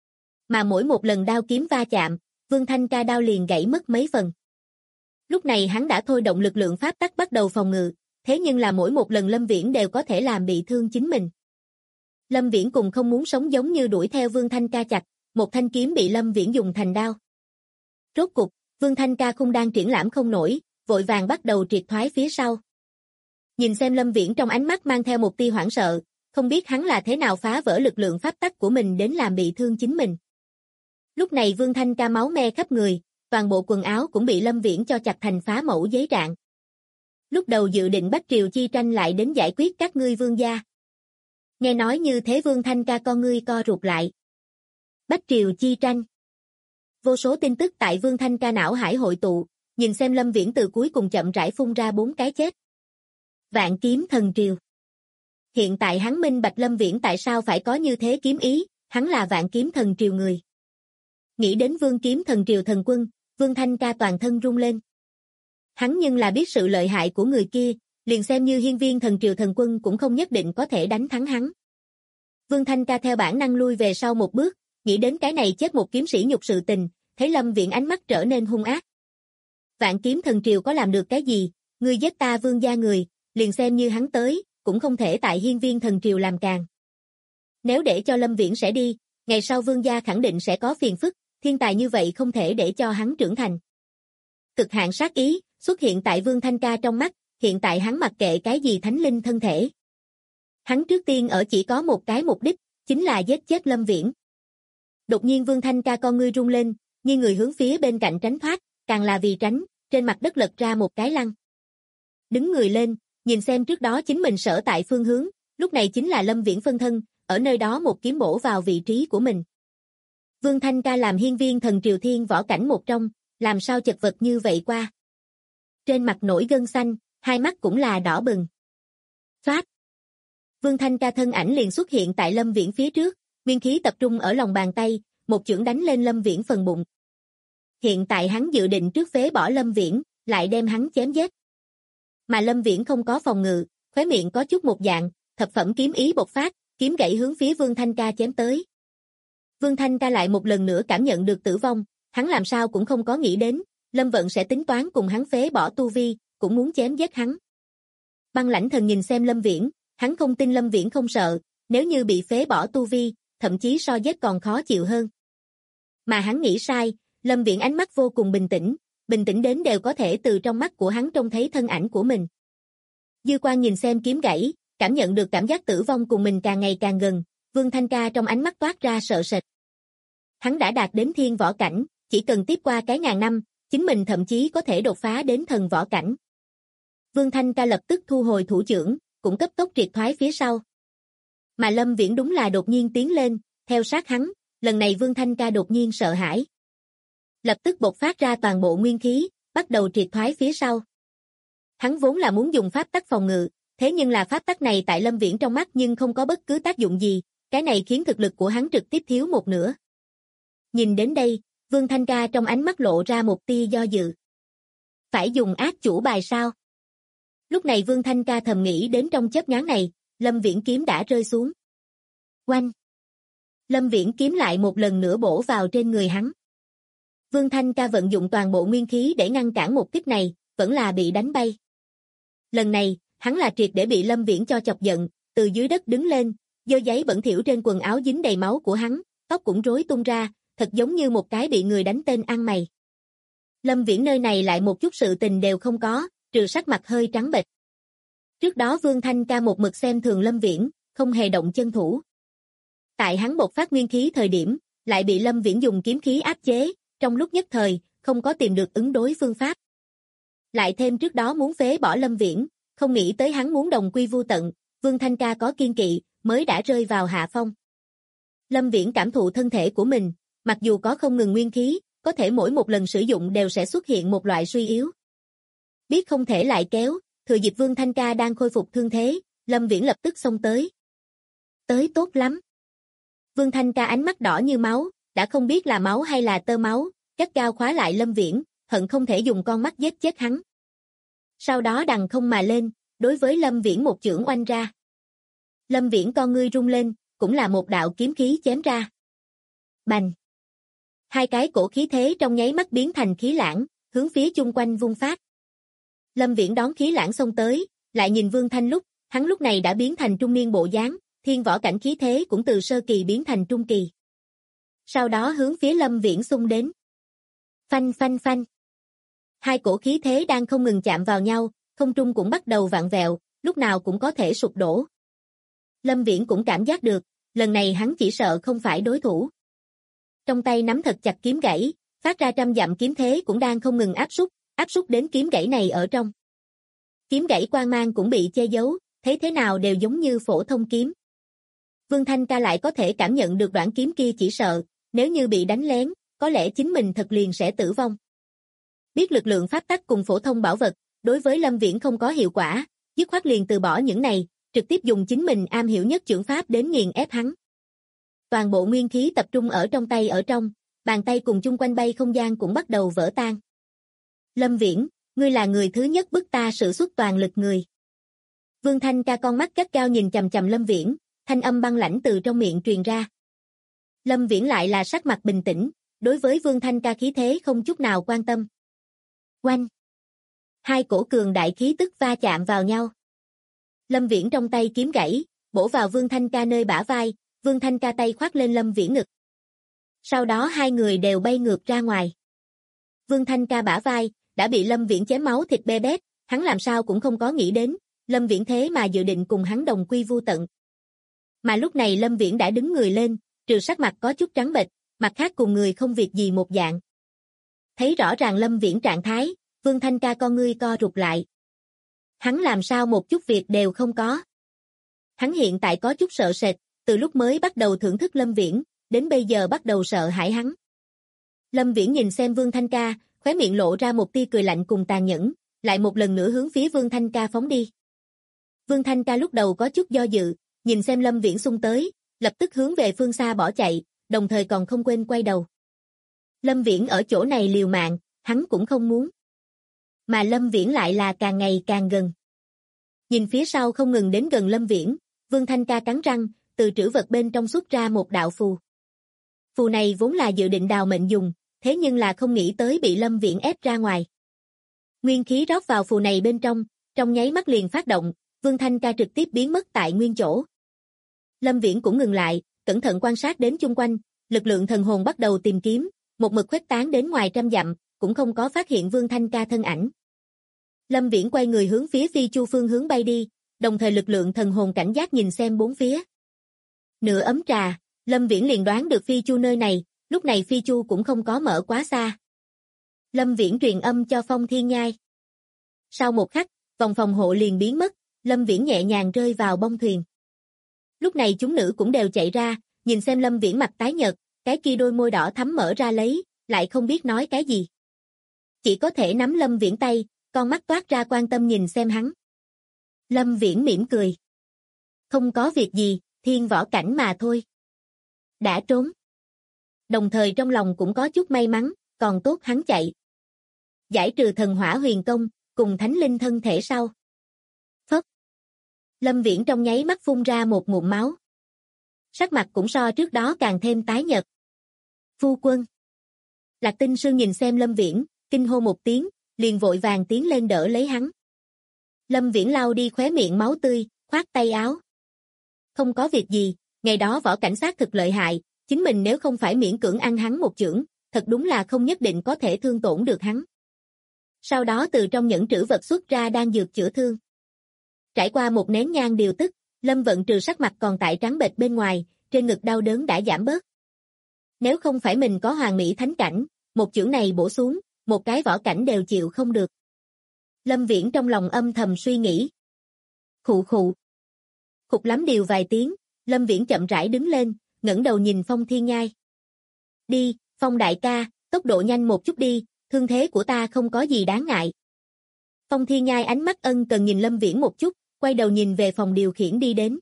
Mà mỗi một lần đao kiếm va chạm, Vương Thanh Ca đao liền gãy mất mấy phần. Lúc này hắn đã thôi động lực lượng pháp tắc bắt đầu phòng ngự, thế nhưng là mỗi một lần Lâm Viễn đều có thể làm bị thương chính mình. Lâm Viễn cùng không muốn sống giống như đuổi theo Vương Thanh Ca chặt, một thanh kiếm bị Lâm Viễn dùng thành đao. Rốt cục, Vương Thanh Ca không đang triển lãm không nổi, vội vàng bắt đầu triệt thoái phía sau. Nhìn xem Lâm Viễn trong ánh mắt mang theo một tia hoảng sợ, không biết hắn là thế nào phá vỡ lực lượng pháp tắc của mình đến làm bị thương chính mình. Lúc này Vương Thanh Ca máu me khắp người, toàn bộ quần áo cũng bị Lâm Viễn cho chặt thành phá mẫu giấy rạn. Lúc đầu dự định Bách Triều Chi Tranh lại đến giải quyết các ngươi Vương gia. Nghe nói như thế Vương Thanh Ca con ngươi co rụt lại. Bách Triều Chi Tranh. Vô số tin tức tại Vương Thanh Ca não hải hội tụ, nhìn xem Lâm Viễn từ cuối cùng chậm rãi phun ra 4 cái chết. Vạn kiếm thần triều. Hiện tại hắn minh bạch Lâm Viễn tại sao phải có như thế kiếm ý, hắn là vạn kiếm thần triều người. Nghĩ đến Vương kiếm thần triều thần quân, Vương Thanh Ca toàn thân rung lên. Hắn nhưng là biết sự lợi hại của người kia, liền xem như hiên viên thần triều thần quân cũng không nhất định có thể đánh thắng hắn. Vương Thanh Ca theo bản năng lui về sau một bước, nghĩ đến cái này chết một kiếm sĩ nhục sự tình, thấy Lâm Viễn ánh mắt trở nên hung ác. Vạn kiếm thần triều có làm được cái gì, ngươi giết ta Vương gia người, liền xem như hắn tới, cũng không thể tại hiên viên thần triều làm càn. Nếu để cho Lâm Viễn sẽ đi, ngày sau Vương gia khẳng định sẽ có phiền phức, thiên tài như vậy không thể để cho hắn trưởng thành. Cực hạn sát ý xuất hiện tại Vương Thanh Ca trong mắt, hiện tại hắn mặc kệ cái gì thánh linh thân thể. Hắn trước tiên ở chỉ có một cái mục đích, chính là giết chết Lâm Viễn. Đột nhiên Vương Thanh Ca con ngươi rung lên, như người hướng phía bên cạnh tránh thoát, càng là vì tránh, trên mặt đất lật ra một cái lăn. Đứng người lên, nhìn xem trước đó chính mình sở tại phương hướng, lúc này chính là Lâm Viễn phân thân, ở nơi đó một kiếm bổ vào vị trí của mình. Vương Thanh Ca làm hiên viên thần triều thiên võ cảnh một trong, làm sao chật vật như vậy qua. Trên mặt nổi gân xanh, hai mắt cũng là đỏ bừng. Phát. Vương Thanh Ca thân ảnh liền xuất hiện tại Lâm Viễn phía trước, nguyên khí tập trung ở lòng bàn tay, một chưởng đánh lên Lâm Viễn phần bụng. Hiện tại hắn dự định trước phế bỏ Lâm Viễn, lại đem hắn chém giết. Mà Lâm Viễn không có phòng ngự, khóe miệng có chút một dạng, thập phẩm kiếm ý bộc phát, kiếm gãy hướng phía Vương Thanh Ca chém tới. Vương Thanh Ca lại một lần nữa cảm nhận được tử vong, hắn làm sao cũng không có nghĩ đến, Lâm Vận sẽ tính toán cùng hắn phế bỏ tu vi, cũng muốn chém giết hắn. Băng Lãnh Thần nhìn xem Lâm Viễn, hắn không tin Lâm Viễn không sợ, nếu như bị phế bỏ tu vi, thậm chí so giết còn khó chịu hơn. Mà hắn nghĩ sai, Lâm Viễn ánh mắt vô cùng bình tĩnh đến đều có thể từ trong mắt của hắn trông thấy thân ảnh của mình. Dư Quan nhìn xem kiếm gãy, cảm nhận được cảm giác tử vong cùng mình càng ngày càng gần, Vương Thanh Ca trong ánh mắt toát ra sợ sệt. Hắn đã đạt đến thiên võ cảnh, chỉ cần tiếp qua cái ngàn năm, chính mình thậm chí có thể đột phá đến thần võ cảnh. Vương Thanh Ca lập tức thu hồi thủ chưởng, cũng cấp tốc triệt thoái phía sau. Mà Lâm Viễn đúng là đột nhiên tiến lên, theo sát hắn, lần này Vương Thanh Ca đột nhiên sợ hãi. Lập tức bộc phát ra toàn bộ nguyên khí, bắt đầu triệt thoái phía sau. Hắn vốn là muốn dùng pháp tắc phòng ngự, thế nhưng là pháp tắc này tại Lâm Viễn trong mắt nhưng không có bất cứ tác dụng gì, cái này khiến thực lực của hắn trực tiếp thiếu một nửa. Nhìn đến đây, Vương Thanh Ca trong ánh mắt lộ ra một tia do dự. Phải dùng ác chủ bài sao? Lúc này Vương Thanh Ca thầm nghĩ đến trong chớp nhoáng này, Lâm Viễn kiếm đã rơi xuống. Oanh! Lâm Viễn kiếm lại một lần nữa bổ vào trên người hắn. Vương Thanh Ca vận dụng toàn bộ nguyên khí để ngăn cản một kích này, vẫn là bị đánh bay. Lần này, hắn là triệt để bị Lâm Viễn cho chọc giận, từ dưới đất đứng lên, dơ giấy bẩn thỉu trên quần áo dính đầy máu của hắn, tóc cũng rối tung ra, thật giống như một cái bị người đánh tên ăn mày. Lâm Viễn nơi này lại một chút sự tình đều không có, trừ sắc mặt hơi trắng bệch. Trước đó Vương Thanh Ca một mực xem thường Lâm Viễn, không hề động chân thủ. Tại hắn bộc phát nguyên khí thời điểm, lại bị Lâm Viễn dùng kiếm khí áp chế, trong lúc nhất thời, không có tìm được ứng đối phương pháp. Lại thêm trước đó muốn phế bỏ Lâm Viễn, không nghĩ tới hắn muốn đồng quy vu tận, Vương Thanh Ca có kiên kỵ, mới đã rơi vào hạ phong. Lâm Viễn cảm thụ thân thể của mình, mặc dù có không ngừng nguyên khí, có thể mỗi một lần sử dụng đều sẽ xuất hiện một loại suy yếu. Biết không thể lại kéo, thừa dịp Vương Thanh Ca đang khôi phục thương thế, Lâm Viễn lập tức xông tới. Tới tốt lắm. Vương Thanh Ca ánh mắt đỏ như máu, đã không biết là máu hay là tơ máu, gắt gao khóa lại Lâm Viễn, hận không thể dùng con mắt giết chết hắn. Sau đó đằng không mà lên, đối với Lâm Viễn một chưởng oanh ra. Lâm Viễn con ngươi rung lên, cũng là một đạo kiếm khí chém ra. Bành! Hai cái cổ khí thế trong nháy mắt biến thành khí lãng, hướng phía chung quanh vung phát. Lâm Viễn đón khí lãng xông tới, Lại nhìn Vương Thanh hắn lúc này đã biến thành trung niên bộ dáng, thiên võ cảnh khí thế cũng từ sơ kỳ biến thành trung kỳ. Sau đó hướng phía Lâm Viễn xung đến. Phanh phanh phanh. Hai cổ khí thế đang không ngừng chạm vào nhau, không trung cũng bắt đầu vặn vẹo, lúc nào cũng có thể sụp đổ. Lâm Viễn cũng cảm giác được, lần này hắn chỉ sợ không phải đối thủ. Trong tay nắm thật chặt kiếm gãy, phát ra trăm dặm kiếm thế cũng đang không ngừng áp xúc đến kiếm gãy này ở trong. Kiếm gãy quang mang cũng bị che giấu, thấy thế nào đều giống như phổ thông kiếm. Vương Thanh ca lại có thể cảm nhận được đoạn kiếm kia, chỉ sợ, nếu như bị đánh lén, có lẽ chính mình thật liền sẽ tử vong. Biết lực lượng pháp tắc cùng phổ thông bảo vật, đối với Lâm Viễn không có hiệu quả, dứt khoát liền từ bỏ những này, trực tiếp dùng chính mình am hiểu nhất chưởng pháp đến nghiền ép hắn. Toàn bộ nguyên khí tập trung ở trong tay bàn tay cùng chung quanh bay không gian cũng bắt đầu vỡ tan. Lâm Viễn, ngươi là người thứ nhất bức ta sử xuất toàn lực người. Vương Thanh ca con mắt gắt gao nhìn chằm chằm Lâm Viễn, thanh âm băng lãnh từ trong miệng truyền ra. Lâm Viễn lại là sắc mặt bình tĩnh, đối với Vương Thanh ca khí thế không chút nào quan tâm. Oanh! Hai cổ cường đại khí tức va chạm vào nhau. Lâm Viễn trong tay kiếm gãy, bổ vào Vương Thanh ca nơi bả vai, Vương Thanh ca tay khoác lên Lâm Viễn ngực. Sau đó hai người đều bay ngược ra ngoài. Vương Thanh ca bả vai đã bị Lâm Viễn chém máu thịt be bét, hắn làm sao cũng không có nghĩ đến, Lâm Viễn thế mà dự định cùng hắn đồng quy vu tận. Mà lúc này Lâm Viễn đã đứng người lên, trừ sắc mặt có chút trắng bệch, mặt khác cùng người không việc gì một dạng. Thấy rõ ràng Lâm Viễn trạng thái, Vương Thanh ca con ngươi co rụt lại. Hắn làm sao một chút việc đều không có. Hắn hiện tại có chút sợ sệt, từ lúc mới bắt đầu thưởng thức Lâm Viễn, đến bây giờ bắt đầu sợ hãi hắn. Lâm Viễn nhìn xem Vương Thanh ca, khóe miệng lộ ra một tia cười lạnh cùng tàn nhẫn, lại một lần nữa hướng phía Vương Thanh ca phóng đi. Vương Thanh ca lúc đầu có chút do dự, nhìn xem Lâm Viễn xung tới, lập tức hướng về phương xa bỏ chạy, đồng thời còn không quên quay đầu. Lâm Viễn ở chỗ này liều mạng, hắn cũng không muốn. Mà Lâm Viễn lại là càng ngày càng gần. Nhìn phía sau không ngừng đến gần Lâm Viễn, Vương Thanh ca cắn răng, từ trữ vật bên trong xuất ra một đạo phù. Phù này vốn là dự định đào mệnh dùng, thế nhưng là không nghĩ tới bị Lâm Viễn ép ra ngoài. Nguyên khí rót vào phù này bên trong nháy mắt liền phát động, Vương Thanh ca trực tiếp biến mất tại nguyên chỗ. Lâm Viễn cũng ngừng lại, cẩn thận quan sát đến chung quanh, lực lượng thần hồn bắt đầu tìm kiếm, một mực khuếch tán đến ngoài trăm dặm, cũng không có phát hiện Vương Thanh ca thân ảnh. Lâm Viễn quay người hướng phía Phi Chu phương hướng bay đi, đồng thời lực lượng thần hồn cảnh giác nhìn xem bốn phía. Nửa ấm trà, Lâm Viễn liền đoán được Phi Chu nơi này, lúc này Phi Chu cũng không có mở quá xa. Lâm Viễn truyền âm cho Phong Thiên Nhai. Sau một khắc, vòng phòng hộ liền biến mất, Lâm Viễn nhẹ nhàng rơi vào bông thuyền. Lúc này chúng nữ cũng đều chạy ra, nhìn xem Lâm Viễn mặt tái nhợt, cái kia đôi môi đỏ thắm mở ra lấy, lại không biết nói cái gì. Chỉ có thể nắm Lâm Viễn tay, con mắt toát ra quan tâm nhìn xem hắn. Lâm Viễn mỉm cười. Không có việc gì, thiên võ cảnh mà thôi. Đã trốn. Đồng thời trong lòng cũng có chút may mắn, còn tốt hắn chạy. Giải trừ thần hỏa huyền công, cùng thánh linh thân thể sau. Phất. Lâm Viễn trong nháy mắt phun ra một ngụm máu. Sắc mặt cũng so trước đó càng thêm tái nhợt. Phu quân. Lạc Tinh Sương nhìn xem Lâm Viễn, kinh hô một tiếng, liền vội vàng tiến lên đỡ lấy hắn. Lâm Viễn lau đi khóe miệng máu tươi, khoát tay áo. Không có việc gì, ngày đó võ cảnh sát thực lợi hại, chính mình nếu không phải miễn cưỡng ăn hắn một chưởng, thật đúng là không nhất định có thể thương tổn được hắn. Sau đó từ trong nhẫn trữ vật xuất ra đan dược chữa thương. Trải qua một nén nhang điều tức, Lâm Vận trừ sắc mặt còn tại trắng bệch bên ngoài, trên ngực đau đớn đã giảm bớt. Nếu không phải mình có hoàng mỹ thánh cảnh, một chưởng này bổ xuống, một cái võ cảnh đều chịu không được. Lâm Viễn trong lòng âm thầm suy nghĩ. Khụ khụ. Khục lắm điều vài tiếng, Lâm Viễn chậm rãi đứng lên, ngẩng đầu nhìn Phong Thiên Nhai. Đi, Phong đại ca, tốc độ nhanh một chút đi, thương thế của ta không có gì đáng ngại. Phong Thiên Nhai ánh mắt ân cần nhìn Lâm Viễn một chút, quay đầu nhìn về phòng điều khiển đi đến.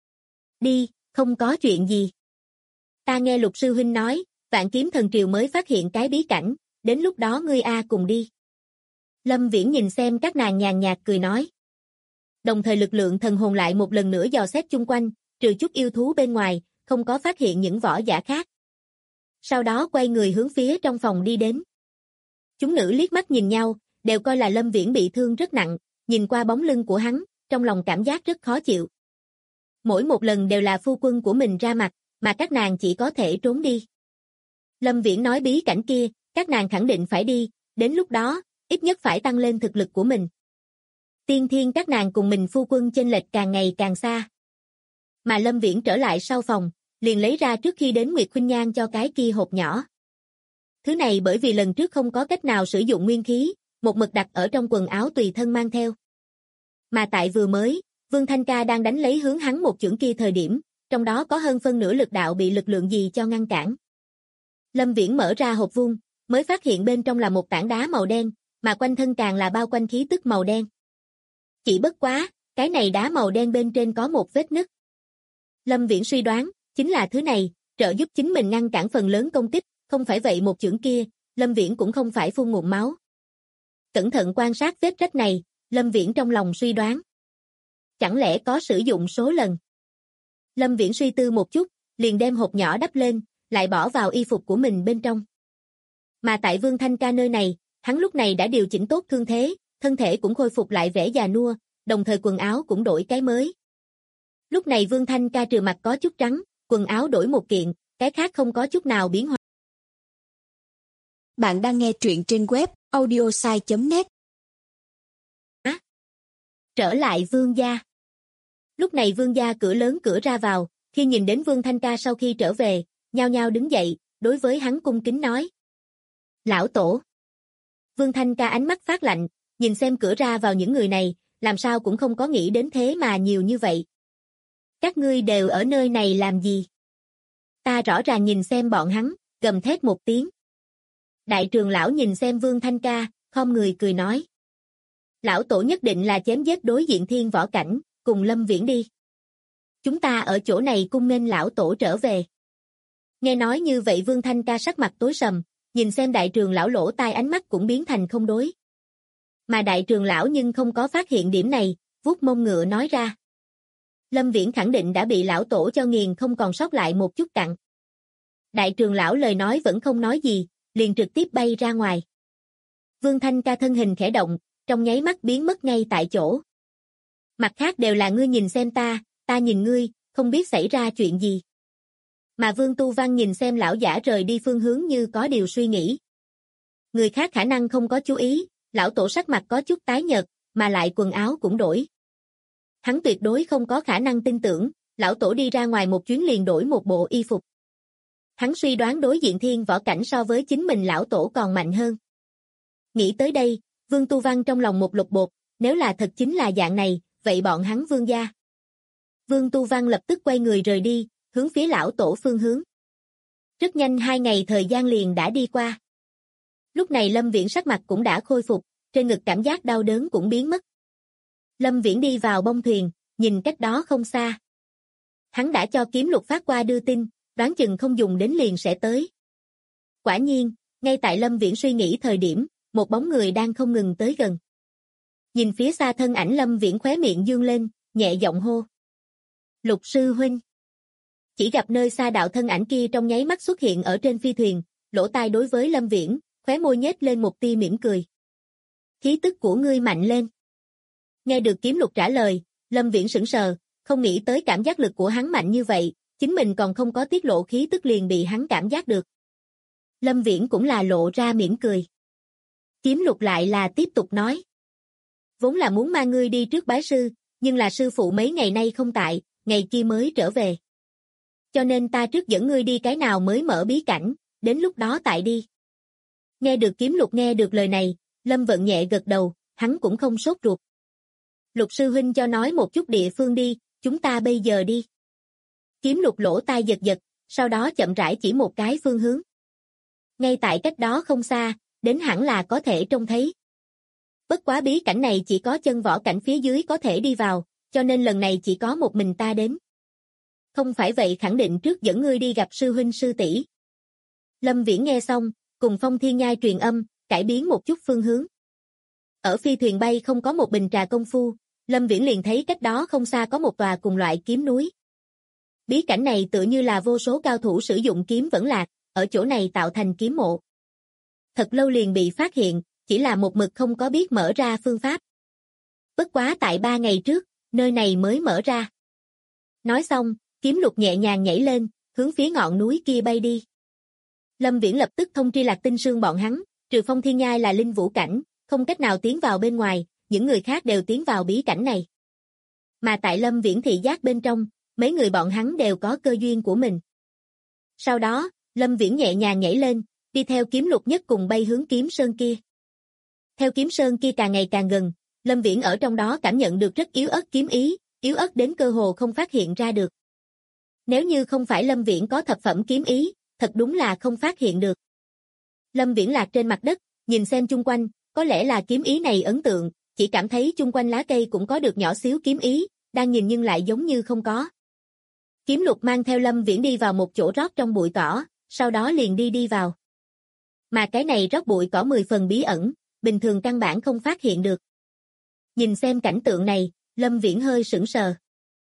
Đi, không có chuyện gì. Ta nghe Lục sư huynh nói, Vạn Kiếm Thần Triều mới phát hiện cái bí cảnh, đến lúc đó ngươi cùng đi. Lâm Viễn nhìn xem các nàng nhàn nhạt cười nói. Đồng thời lực lượng thần hồn lại một lần nữa dò xét chung quanh, trừ chút yêu thú bên ngoài, không có phát hiện những võ giả khác. Sau đó quay người hướng phía trong phòng đi đến. Chúng nữ liếc mắt nhìn nhau, đều coi là Lâm Viễn bị thương rất nặng, nhìn qua bóng lưng của hắn, trong lòng cảm giác rất khó chịu. Mỗi một lần đều là phu quân của mình ra mặt, mà các nàng chỉ có thể trốn đi. Lâm Viễn nói bí cảnh kia, các nàng khẳng định phải đi, đến lúc đó, ít nhất phải tăng lên thực lực của mình. Tiên thiên các nàng cùng mình phu quân chênh lệch càng ngày càng xa. Mà Lâm Viễn trở lại sau phòng, liền lấy ra trước khi đến Nguyệt Khuynh Nhan cho cái kia hộp nhỏ. Thứ này bởi vì lần trước không có cách nào sử dụng nguyên khí, một mực đặt ở trong quần áo tùy thân mang theo. Mà tại vừa mới, Vương Thanh Ca đang đánh lấy hướng hắn một chưởng kia thời điểm, trong đó có hơn phân nửa lực đạo bị lực lượng gì cho ngăn cản. Lâm Viễn mở ra hộp vuông, mới phát hiện bên trong là một tảng đá màu đen, mà quanh thân càng là bao quanh khí tức màu đen. Chỉ bất quá, cái này đá màu đen bên trên có một vết nứt. Lâm Viễn suy đoán, chính là thứ này, trợ giúp chính mình ngăn cản phần lớn công kích, không phải vậy một chưởng kia, Lâm Viễn cũng không phải phun ngụm máu. Cẩn thận quan sát vết rách này, Lâm Viễn trong lòng suy đoán. Chẳng lẽ có sử dụng số lần? Lâm Viễn suy tư một chút, liền đem hộp nhỏ đắp lên, lại bỏ vào y phục của mình bên trong. Mà tại Vương Thanh Ca nơi này, hắn lúc này đã điều chỉnh tốt thương thế, thân thể cũng khôi phục lại vẻ già nua, đồng thời quần áo cũng đổi cái mới. Lúc này Vương Thanh Ca trừ mặt có chút trắng, quần áo đổi một kiện, cái khác không có chút nào biến hóa. Bạn đang nghe truyện trên web audiosai.net. Trở lại Vương gia. Lúc này Vương gia cửa lớn cửa ra vào, khi nhìn đến Vương Thanh Ca sau khi trở về, nhao nhao đứng dậy, đối với hắn cung kính nói. Lão tổ. Vương Thanh Ca ánh mắt phát lạnh, nhìn xem cửa ra vào những người này, làm sao cũng không có nghĩ đến thế mà nhiều như vậy. Các ngươi đều ở nơi này làm gì? Ta rõ ràng nhìn xem bọn hắn, gầm thét một tiếng. Đại trưởng lão nhìn xem Vương Thanh Ca, khom người cười nói. Lão tổ nhất định là chém giết đối diện thiên võ cảnh, cùng Lâm Viễn đi. Chúng ta ở chỗ này cung nghênh lão tổ trở về. Nghe nói như vậy Vương Thanh Ca sắc mặt tối sầm, nhìn xem đại trưởng lão lỗ tai ánh mắt cũng biến thành không đối. Mà đại trưởng lão nhưng không có phát hiện điểm này, vuốt mông ngựa nói ra. Lâm Viễn khẳng định đã bị lão tổ cho nghiền không còn sót lại một chút cặn. Đại trưởng lão lời nói vẫn không nói gì, liền trực tiếp bay ra ngoài. Vương Thanh Ca thân hình khẽ động, trong nháy mắt biến mất ngay tại chỗ. Mặt khác đều là ngươi nhìn xem ta nhìn ngươi, không biết xảy ra chuyện gì. Mà Vương Tu Văn nhìn xem lão giả rời đi phương hướng như có điều suy nghĩ. Người khác khả năng không có chú ý, lão tổ sắc mặt có chút tái nhợt, mà lại quần áo cũng đổi. Hắn tuyệt đối không có khả năng tin tưởng, lão tổ đi ra ngoài một chuyến liền đổi một bộ y phục. Hắn suy đoán đối diện thiên võ cảnh so với chính mình lão tổ còn mạnh hơn. Nghĩ tới đây, Vương Tu Văn trong lòng một lục bột, nếu là thật chính là dạng này, vậy bọn hắn Vương gia. Vương Tu Văn lập tức quay người rời đi, hướng phía lão tổ phương hướng. Rất nhanh 2 ngày thời gian liền đã đi qua. Lúc này Lâm Viễn sắc mặt cũng đã khôi phục, trên ngực cảm giác đau đớn cũng biến mất. Lâm Viễn đi vào bông thuyền, nhìn cách đó không xa. Hắn đã cho Kiếm Lục phát qua đưa tin, đoán chừng không dùng đến liền sẽ tới. Quả nhiên, ngay tại Lâm Viễn suy nghĩ thời điểm, một bóng người đang không ngừng tới gần. Nhìn phía xa thân ảnh Lâm Viễn khóe miệng dương lên, nhẹ giọng hô. Lục sư huynh. Chỉ gặp nơi xa đạo thân ảnh kia trong nháy mắt xuất hiện ở trên phi thuyền, lỗ tai đối với Lâm Viễn, khóe môi nhếch lên một tia mỉm cười. Khí tức của ngươi mạnh lên. Nghe được Kiếm Lục trả lời, Lâm Viễn sững sờ, không nghĩ tới cảm giác lực của hắn mạnh như vậy, chính mình còn không có tiết lộ khí tức liền bị hắn cảm giác được. Lâm Viễn cũng là lộ ra mỉm cười. Kiếm Lục lại là tiếp tục nói. Vốn là muốn mang ngươi đi trước bái sư, nhưng là sư phụ mấy ngày nay không tại, ngày kia mới trở về. Cho nên ta trước dẫn ngươi đi cái nào mới mở bí cảnh, đến lúc đó tại đi. Nghe được Kiếm Lục nghe được lời này, Lâm Vận nhẹ gật đầu, hắn cũng không sốt ruột. Lục sư huynh cho nói một chút địa phương đi, chúng ta bây giờ đi. Kiếm Lục lỗ tai giật giật, sau đó chậm rãi chỉ một cái phương hướng. Ngay tại cách đó không xa, đến hẳn là có thể trông thấy. Bất quá bí cảnh này chỉ có chân võ cảnh phía dưới có thể đi vào, cho nên lần này chỉ có một mình ta đến. Không phải vậy khẳng định trước dẫn ngươi đi gặp sư huynh sư tỷ. Lâm Viễn nghe xong, cùng Phong Thiên Nhai truyền âm, cải biến một chút phương hướng. Ở phi thuyền bay không có một bình trà công phu, Lâm Viễn liền thấy cách đó không xa có một tòa cùng loại kiếm núi. Bí cảnh này tựa như là vô số cao thủ sử dụng kiếm vẫn lạc, ở chỗ này tạo thành kiếm mộ. Thật lâu liền bị phát hiện, chỉ là một mực không có biết mở ra phương pháp. Bất quá tại 3 ngày trước, nơi này mới mở ra. Nói xong, Kiếm Lục nhẹ nhàng nhảy lên, hướng phía ngọn núi kia bay đi. Lâm Viễn lập tức thông tri Lạc Tinh Sương bọn hắn, trừ Phong Thiên Nhai là linh vũ cảnh, không cách nào tiến vào bên ngoài, những người khác đều tiến vào bí cảnh này. Mà tại Lâm Viễn thị giác bên trong, mấy người bọn hắn đều có cơ duyên của mình. Sau đó, Lâm Viễn nhẹ nhàng nhảy lên, đi theo Kiếm Lục nhất cùng bay hướng kiếm sơn kia. Theo kiếm sơn kia càng ngày càng gần, Lâm Viễn ở trong đó cảm nhận được rất yếu ớt kiếm ý, yếu ớt đến cơ hồ không phát hiện ra được. Nếu như không phải Lâm Viễn có thập phẩm kiếm ý, thật đúng là không phát hiện được. Lâm Viễn lạc trên mặt đất, nhìn xem chung quanh, có lẽ là kiếm ý này ấn tượng, chỉ cảm thấy chung quanh lá cây cũng có được nhỏ xíu kiếm ý, đang nhìn nhưng lại giống như không có. Kiếm Lục mang theo Lâm Viễn đi vào một chỗ rót trong bụi cỏ, sau đó liền đi vào. Mà cái này rót bụi cỏ 10 phần bí ẩn, bình thường căn bản không phát hiện được. Nhìn xem cảnh tượng này, Lâm Viễn hơi sững sờ.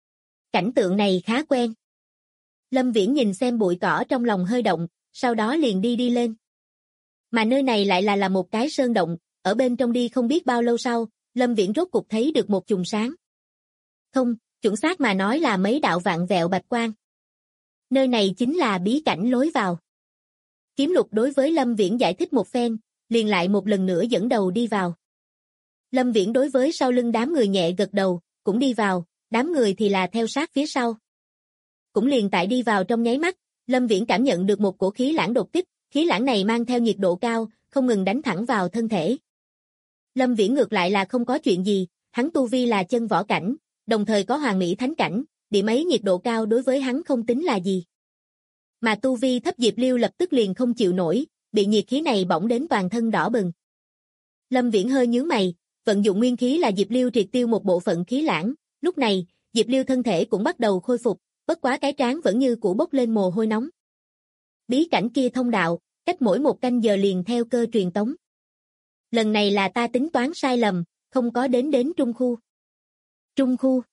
Cảnh tượng này khá quen. Lâm Viễn nhìn xem bụi cỏ trong lòng hơi động, sau đó liền đi lên. Mà nơi này lại là một cái sơn động, ở bên trong đi không biết bao lâu sau, Lâm Viễn rốt cục thấy được một chùm sáng. Không, chuẩn xác mà nói là mấy đạo vạn vẹo bạch quang. Nơi này chính là bí cảnh lối vào. Kiếm Lục đối với Lâm Viễn giải thích một phen, liền lại một lần nữa dẫn đầu đi vào. Lâm Viễn đối với sau lưng đám người nhẹ gật đầu, cũng đi vào, đám người thì là theo sát phía sau. Cũng liền tại đi vào trong nháy mắt, Lâm Viễn cảm nhận được một cổ khí lãng đột kích, khí lãng này mang theo nhiệt độ cao, không ngừng đánh thẳng vào thân thể. Lâm Viễn ngược lại là không có chuyện gì, hắn tu vi là chân võ cảnh, đồng thời có hoàng mỹ thánh cảnh, điểm ấy nhiệt độ cao đối với hắn không tính là gì. Mà tu vi thấp Diệp Liêu lập tức liền không chịu nổi, bị nhiệt khí này bỏng đến toàn thân đỏ bừng. Lâm Viễn hơi nhướng mày, vận dụng nguyên khí là Diệp Liêu triệt tiêu một bộ phận khí lãng, lúc này, Diệp Liêu thân thể cũng bắt đầu khôi phục, bất quá cái trán vẫn như cũ bốc lên mồ hôi nóng. Bí cảnh kia thông đạo, cách mỗi một canh giờ liền theo cơ truyền tống. Lần này là ta tính toán sai lầm, không có đến trung khu. Trung khu.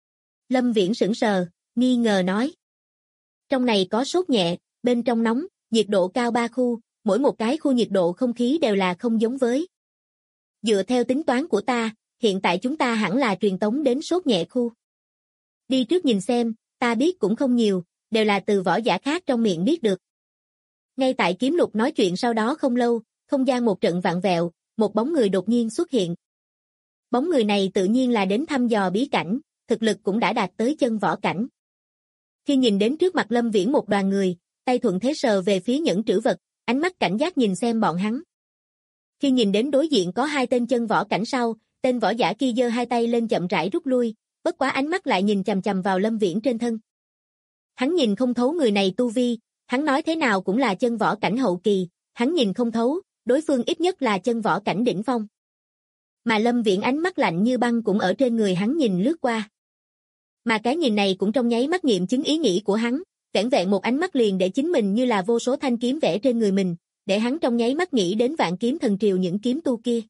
Lâm Viễn sững sờ, nghi ngờ nói. Trong này có sốt nhẹ, bên trong nóng, nhiệt độ cao 3 khu, mỗi một cái khu nhiệt độ không khí đều là không giống với. Dựa theo tính toán của ta, hiện tại chúng ta hẳn là truyền tống đến sốt nhẹ khu. Đi trước nhìn xem, ta biết cũng không nhiều, đều là từ võ giả khác trong miệng biết được. Ngay tại Kiếm Lục nói chuyện sau đó không lâu, không gian một trận vặn vẹo, một bóng người đột nhiên xuất hiện. Bóng người này tự nhiên là đến thăm dò bí cảnh, thực lực cũng đã đạt tới chân võ cảnh. Khi nhìn đến trước mặt Lâm Viễn một đoàn người, tay thuận thế sờ về phía nhẫn trữ vật, ánh mắt cảnh giác nhìn xem bọn hắn. Khi nhìn đến đối diện có 2 tên chân võ cảnh sau, tên võ giả kia giơ 2 tay lên chậm rãi rút lui, bất quá ánh mắt lại nhìn chằm chằm vào Lâm Viễn trên thân. Hắn nhìn không thấu người này tu vi, hắn nói thế nào cũng là chân võ cảnh hậu kỳ, hắn nhìn không thấu, đối phương ít nhất là chân võ cảnh đỉnh phong. Mà Lâm Viễn ánh mắt lạnh như băng cũng ở trên người hắn nhìn lướt qua. Mà cái nhìn này cũng trong nháy mắt nghiệm chứng ý nghĩ của hắn, vẻn vẹn một ánh mắt liền để chính mình như là vô số thanh kiếm vẽ trên người mình, để hắn trong nháy mắt nghĩ đến Vạn Kiếm Thần Triều những kiếm tu kia.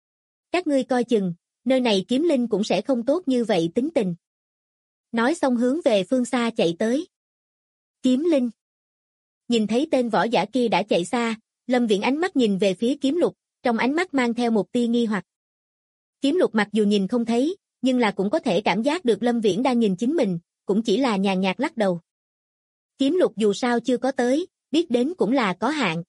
Các ngươi coi chừng, nơi này kiếm linh cũng sẽ không tốt như vậy tính tình. Nói xong hướng về phương xa chạy tới. Kiếm linh. Nhìn thấy tên võ giả kia đã chạy xa, Lâm Viễn ánh mắt nhìn về phía Kiếm Lục, trong ánh mắt mang theo một tia nghi hoặc. Kiếm Lục mặc dù nhìn không thấy, nhưng là cũng có thể cảm giác được Lâm Viễn đang nhìn chính mình, cũng chỉ là nhàn nhạt lắc đầu. Kiếm Lục dù sao chưa có tới, biết đến cũng là có hạn.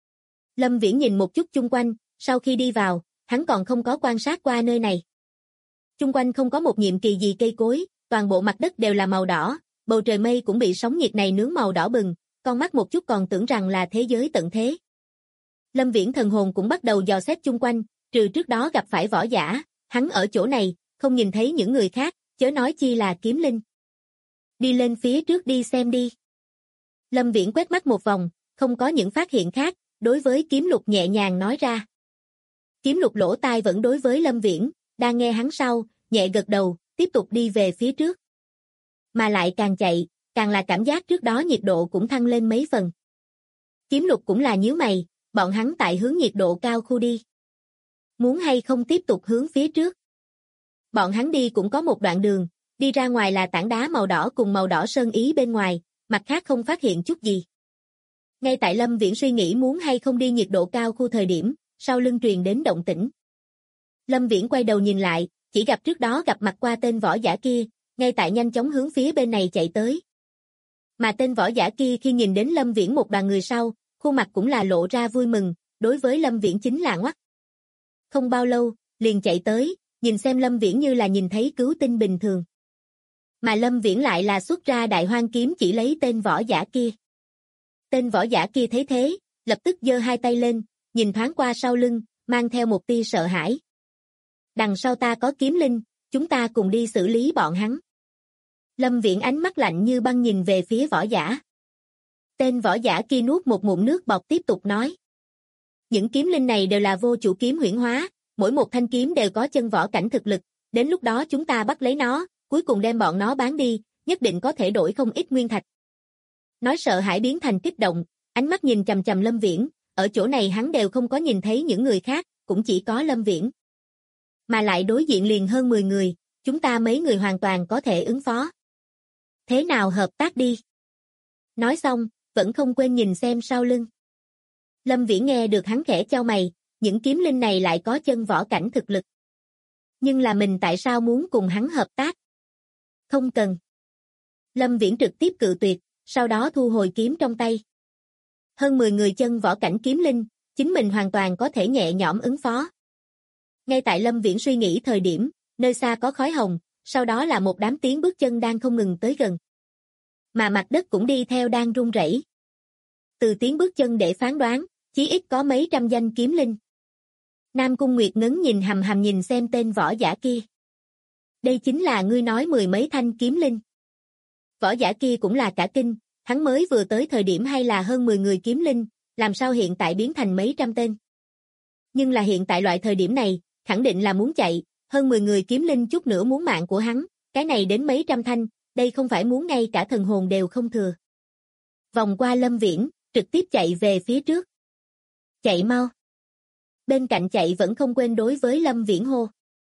Lâm Viễn nhìn một chút chung quanh, sau khi đi vào, hắn còn không có quan sát qua nơi này. Chung quanh không có một nhiệm kỳ gì cây cối, toàn bộ mặt đất đều là màu đỏ, bầu trời mây cũng bị sóng nhiệt này nướng màu đỏ bừng, con mắt một chút còn tưởng rằng là thế giới tận thế. Lâm Viễn thần hồn cũng bắt đầu dò xét chung quanh, trừ trước đó gặp phải võ giả, hắn ở chỗ này, không nhìn thấy những người khác, chớ nói chi là kiếm linh. Đi lên phía trước đi xem đi. Lâm Viễn quét mắt một vòng, không có những phát hiện khác, đối với Kiếm Lục nhẹ nhàng nói ra. Kiếm Lục lỗ tai vẫn đối với Lâm Viễn, đang nghe hắn sau, nhẹ gật đầu, tiếp tục đi về phía trước. Mà lại càng chạy, càng là cảm giác trước đó nhiệt độ cũng thăng lên mấy phần. Kiếm Lục cũng là nhíu mày, bọn hắn tại hướng nhiệt độ cao khu đi. Muốn hay không tiếp tục hướng phía trước? Bọn hắn đi cũng có một đoạn đường, đi ra ngoài là tảng đá màu đỏ cùng màu đỏ sơn ý bên ngoài, mặt khác không phát hiện chút gì. Ngay tại Lâm Viễn suy nghĩ muốn hay không đi nhiệt độ cao khu thời điểm, sau lưng truyền đến động tĩnh. Lâm Viễn quay đầu nhìn lại, chỉ gặp trước đó gặp mặt qua tên võ giả kia, ngay tại nhanh chóng hướng phía bên này chạy tới. Mà tên võ giả kia khi nhìn đến Lâm Viễn một đoàn người sau, khuôn mặt cũng là lộ ra vui mừng, đối với Lâm Viễn chính là ngoắc. Không bao lâu, liền chạy tới, nhìn xem Lâm Viễn như là nhìn thấy cứu tinh bình thường. Mà Lâm Viễn lại là xuất ra đại hoang kiếm chỉ lấy tên võ giả kia. Tên võ giả kia thấy thế, lập tức giơ hai tay lên, nhìn thoáng qua sau lưng, mang theo một tia sợ hãi. Đằng sau ta có kiếm linh, chúng ta cùng đi xử lý bọn hắn. Lâm Viễn ánh mắt lạnh như băng nhìn về phía võ giả. Tên võ giả kia nuốt một ngụm nước bọt tiếp tục nói. Những kiếm linh này đều là vô chủ kiếm huyễn hóa, mỗi một thanh kiếm đều có chân võ cảnh thực lực, đến lúc đó chúng ta bắt lấy nó, cuối cùng đem bọn nó bán đi, nhất định có thể đổi không ít nguyên thạch. Nói sợ hãi biến thành kích động, ánh mắt nhìn chằm chằm Lâm Viễn, ở chỗ này hắn đều không có nhìn thấy những người khác, cũng chỉ có Lâm Viễn. Mà lại đối diện liền hơn 10 người, chúng ta mấy người hoàn toàn có thể ứng phó. Thế nào hợp tác đi? Nói xong, vẫn không quên nhìn xem sau lưng. Lâm Viễn nghe được hắn khẽ chau mày, những kiếm linh này lại có chân võ cảnh thực lực. Nhưng là mình tại sao muốn cùng hắn hợp tác? Không cần. Lâm Viễn trực tiếp cự tuyệt, sau đó thu hồi kiếm trong tay. Hơn 10 người chân võ cảnh kiếm linh, chính mình hoàn toàn có thể nhẹ nhõm ứng phó. Ngay tại Lâm Viễn suy nghĩ thời điểm, nơi xa có khói hồng, sau đó là một đám tiếng bước chân đang không ngừng tới gần. Mà mặt đất cũng đi theo đang rung rẩy. Từ tiếng bước chân để phán đoán, chí ít có mấy trăm danh kiếm linh. Nam Cung Nguyệt ngấn nhìn hầm hầm nhìn xem tên võ giả kia. Đây chính là ngươi nói 10 mấy thanh kiếm linh. Võ giả kia cũng là cả kinh, hắn mới vừa tới thời điểm hay là hơn 10 người kiếm linh, làm sao hiện tại biến thành mấy trăm tên. Nhưng là hiện tại loại thời điểm này, khẳng định là muốn chạy, hơn 10 người kiếm linh chút nữa muốn mạng của hắn, cái này đến mấy trăm thanh, đây không phải muốn ngay cả thần hồn đều không thừa. Vòng qua Lâm Viễn, trực tiếp chạy về phía trước. Chạy mau. Bên cạnh chạy vẫn không quên đối với Lâm Viễn hô.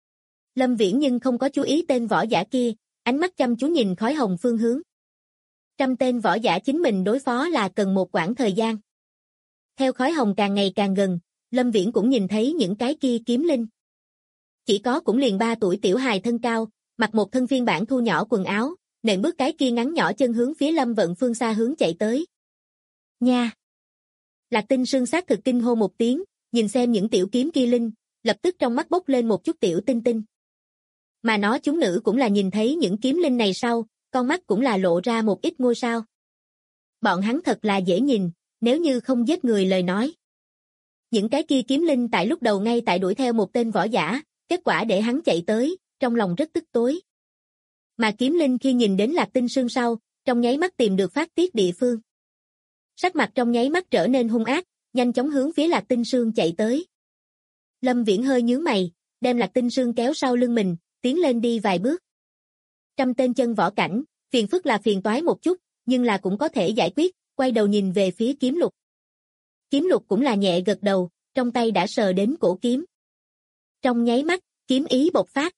Lâm Viễn nhưng không có chú ý tên võ giả kia, ánh mắt chăm chú nhìn khói hồng phương hướng. Trăm tên võ giả chính mình đối phó là cần một quãng thời gian. Theo khói hồng càng ngày càng gần, Lâm Viễn cũng nhìn thấy những cái kia kiếm linh. Chỉ có cũng liền 3 tuổi tiểu hài thân cao, mặc một thân phiên bản thu nhỏ quần áo, nện bước cái kia ngắn nhỏ chân hướng phía Lâm Vận phương xa hướng chạy tới. Nha! Lạc Tinh Sương xác thực kinh hô một tiếng, nhìn xem những tiểu kiếm kia linh, lập tức trong mắt bốc lên một chút tiểu tinh tinh. Mà nó chúng nữ cũng là nhìn thấy những kiếm linh này sau, con mắt cũng là lộ ra một ít ngôi sao. Bọn hắn thật là dễ nhìn, nếu như không giết người lời nói. Những cái kia kiếm linh tại lúc đầu ngay tại đuổi theo một tên võ giả, kết quả để hắn chạy tới, trong lòng rất tức tối. Mà kiếm linh khi nhìn đến Lạc Tinh Sương sau, trong nháy mắt tìm được phát tiết địa phương. Sắc mặt trong nháy mắt trở nên hung ác, nhanh chóng hướng phía Lạc Tinh Sương chạy tới. Lâm Viễn hơi nhướng mày, đem Lạc Tinh Sương kéo sau lưng mình, tiến lên đi vài bước. Trăm tên chân võ cảnh, phiền phức là phiền toái một chút, nhưng là cũng có thể giải quyết, quay đầu nhìn về phía Kiếm Lục. Kiếm Lục cũng là nhẹ gật đầu, trong tay đã sờ đến cổ kiếm. Trong nháy mắt, kiếm ý bộc phát.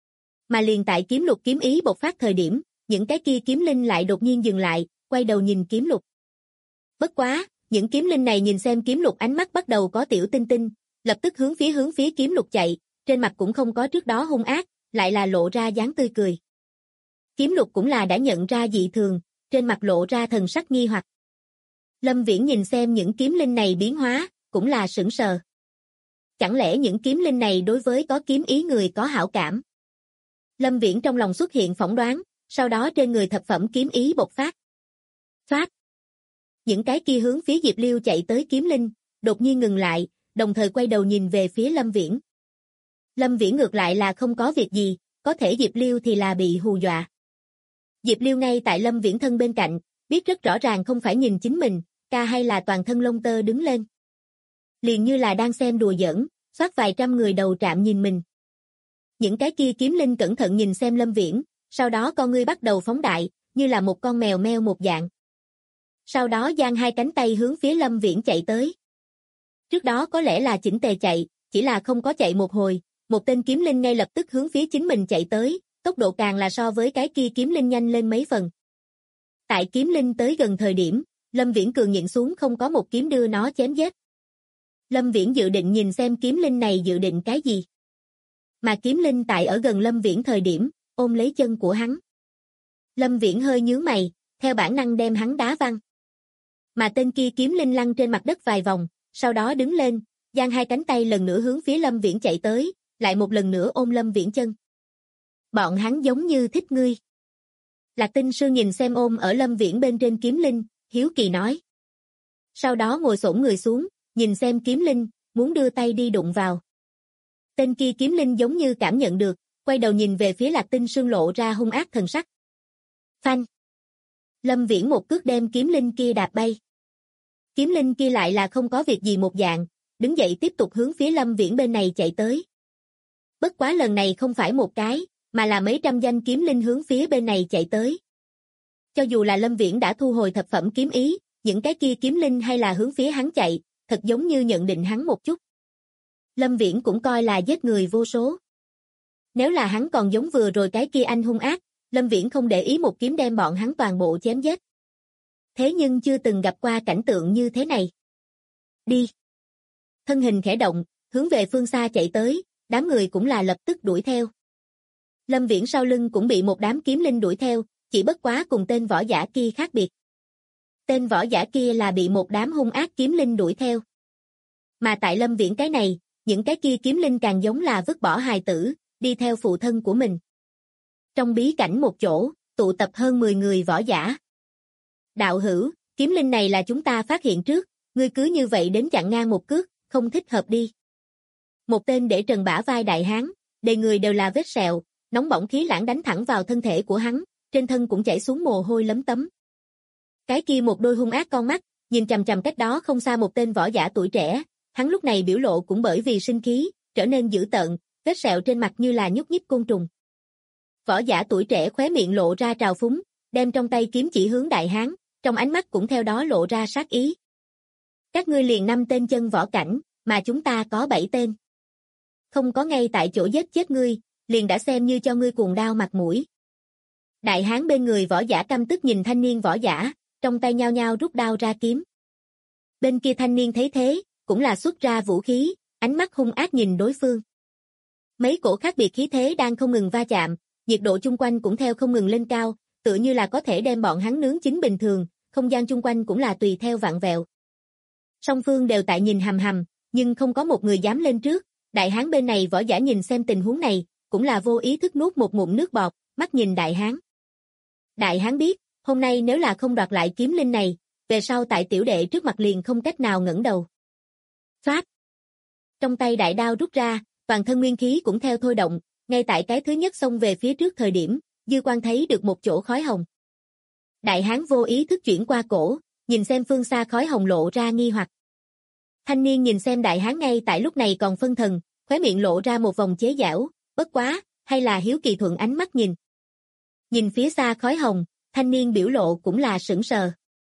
Mà liền tại Kiếm Lục kiếm ý bộc phát thời điểm, những cái kia kiếm linh lại đột nhiên dừng lại, quay đầu nhìn Kiếm Lục. Bất quá, những kiếm linh này nhìn xem Kiếm Lục ánh mắt bắt đầu có tiểu tinh tinh, lập tức hướng phía Kiếm Lục chạy, trên mặt cũng không có trước đó hung ác, lại là lộ ra dáng tươi cười. Kiếm Lục cũng là đã nhận ra dị thường, trên mặt lộ ra thần sắc nghi hoặc. Lâm Viễn nhìn xem những kiếm linh này biến hóa, cũng là sững sờ. Chẳng lẽ những kiếm linh này đối với có kiếm ý người có hảo cảm? Lâm Viễn trong lòng xuất hiện phỏng đoán, sau đó trên người thập phẩm kiếm ý bộc phát. Phát! Những cái kia hướng phía Diệp Liêu chạy tới kiếm linh, đột nhiên ngừng lại, đồng thời quay đầu nhìn về phía Lâm Viễn. Lâm Viễn ngược lại là không có việc gì, có thể Diệp Liêu thì là bị hù dọa. Diệp Liêu ngay tại Lâm Viễn thân bên cạnh, biết rất rõ ràng không phải nhìn chính mình, ca hay là toàn thân lông tơ đứng lên. Liền như là đang xem đùa giỡn, xoát vài trăm người đầu trạm nhìn mình. Những cái kia kiếm linh cẩn thận nhìn xem Lâm Viễn, sau đó con ngươi bắt đầu phóng đại, như là một con mèo meo một dạng. Sau đó giang hai cánh tay hướng phía Lâm Viễn chạy tới. Trước đó có lẽ là chỉnh tề chạy, chỉ là không có chạy một hồi, một tên kiếm linh ngay lập tức hướng phía chính mình chạy tới, tốc độ càng là so với cái kia kiếm linh nhanh lên mấy phần. Tại kiếm linh tới gần thời điểm, Lâm Viễn cường nhịn xuống không có một kiếm đưa nó chém giết. Lâm Viễn dự định nhìn xem kiếm linh này dự định cái gì. Mà kiếm linh tại ở gần Lâm Viễn thời điểm, ôm lấy chân của hắn. Lâm Viễn hơi nhướng mày, theo bản năng đem hắn đá văng. Mà tên kia kiếm linh lăn trên mặt đất vài vòng, sau đó đứng lên, giang hai cánh tay lần nữa hướng phía Lâm Viễn chạy tới, lại một lần nữa ôm Lâm Viễn chân. Bọn hắn giống như thích ngươi. Lạc Tinh Sương nhìn xem ôm ở Lâm Viễn bên trên kiếm linh, hiếu kỳ nói. Sau đó ngồi xổm người xuống, nhìn xem kiếm linh, muốn đưa tay đi đụng vào. Tên kia kiếm linh giống như cảm nhận được, quay đầu nhìn về phía Lạc Tinh Sương lộ ra hung ác thần sắc. Phanh! Lâm Viễn một cước đem kiếm linh kia đạp bay. Kiếm linh kia lại là không có việc gì một dạng, đứng dậy tiếp tục hướng phía Lâm Viễn bên này chạy tới. Bất quá lần này không phải một cái, mà là mấy trăm danh kiếm linh hướng phía bên này chạy tới. Cho dù là Lâm Viễn đã thu hồi thập phẩm kiếm ý, những cái kia kiếm linh hay là hướng phía hắn chạy, thật giống như nhận định hắn một chút. Lâm Viễn cũng coi là giết người vô số. Nếu là hắn còn giống vừa rồi cái kia anh hung ác, Lâm Viễn không để ý một kiếm đem bọn hắn toàn bộ chém giết. Thế nhưng chưa từng gặp qua cảnh tượng như thế này. Đi! Thân hình khẽ động, hướng về phương xa chạy tới, đám người cũng là lập tức đuổi theo. Lâm Viễn sau lưng cũng bị một đám kiếm linh đuổi theo, chỉ bất quá cùng tên võ giả kia khác biệt. Tên võ giả kia là bị một đám hung ác kiếm linh đuổi theo. Mà tại Lâm Viễn cái này, những cái kia kiếm linh càng giống là vứt bỏ hài tử, đi theo phụ thân của mình. Trong bí cảnh một chỗ, tụ tập hơn 10 người võ giả. Đạo hữu, kiếm linh này là chúng ta phát hiện trước, ngươi cứ như vậy đến chặn ngang một cước, không thích hợp đi. Một tên để trần bả vai đại hán, đầy người đều là vết sẹo, nóng bỏng khí lãng đánh thẳng vào thân thể của hắn, trên thân cũng chảy xuống mồ hôi lấm tấm. Cái kia một đôi hung ác con mắt, nhìn chằm chằm cách đó không xa một tên võ giả tuổi trẻ, hắn lúc này biểu lộ cũng bởi vì sinh khí, trở nên dữ tợn, vết sẹo trên mặt như là nhúc nhích côn trùng. Võ giả tuổi trẻ khóe miệng lộ ra trào phúng, đem trong tay kiếm chỉ hướng đại hán, trong ánh mắt cũng theo đó lộ ra sát ý. Các ngươi liền 5 tên chân võ cảnh, mà chúng ta có 7 tên. Không có ngay tại chỗ giết chết ngươi, liền đã xem như cho ngươi cuồng đao mặt mũi. Đại hán bên người võ giả căm tức nhìn thanh niên võ giả, trong tay nhao nhao rút đao ra kiếm. Bên kia thanh niên thấy thế, cũng là xuất ra vũ khí, ánh mắt hung ác nhìn đối phương. Mấy cổ khác biệt khí thế đang không ngừng va chạm, nhiệt độ chung quanh cũng theo không ngừng lên cao, tựa như là có thể đem bọn hắn nướng chín bình thường, không gian chung quanh cũng là tùy theo vặn vẹo. Song phương đều tại nhìn hằm hằm, nhưng không có một người dám lên trước. Đại hán bên này võ giả nhìn xem tình huống này, cũng là vô ý thức nuốt một ngụm nước bọt, mắt nhìn đại hán. Đại hán biết, hôm nay nếu là không đoạt lại kiếm linh này, về sau tại tiểu đệ trước mặt liền không cách nào ngẩng đầu. Phát! Trong tay đại đao rút ra, toàn thân nguyên khí cũng theo thôi động, ngay tại cái thứ nhất xông về phía trước thời điểm, dư quan thấy được một chỗ khói hồng. Đại hán vô ý thức chuyển qua cổ, nhìn xem phương xa khói hồng lộ ra nghi hoặc. Thanh niên nhìn xem đại hán ngay tại lúc này còn phân thần, khóe miệng lộ ra một vòng chế giễu, bất quá, hay là hiếu kỳ thuận ánh mắt nhìn. Nhìn phía xa khói hồng, thanh niên biểu lộ cũng là sững sờ.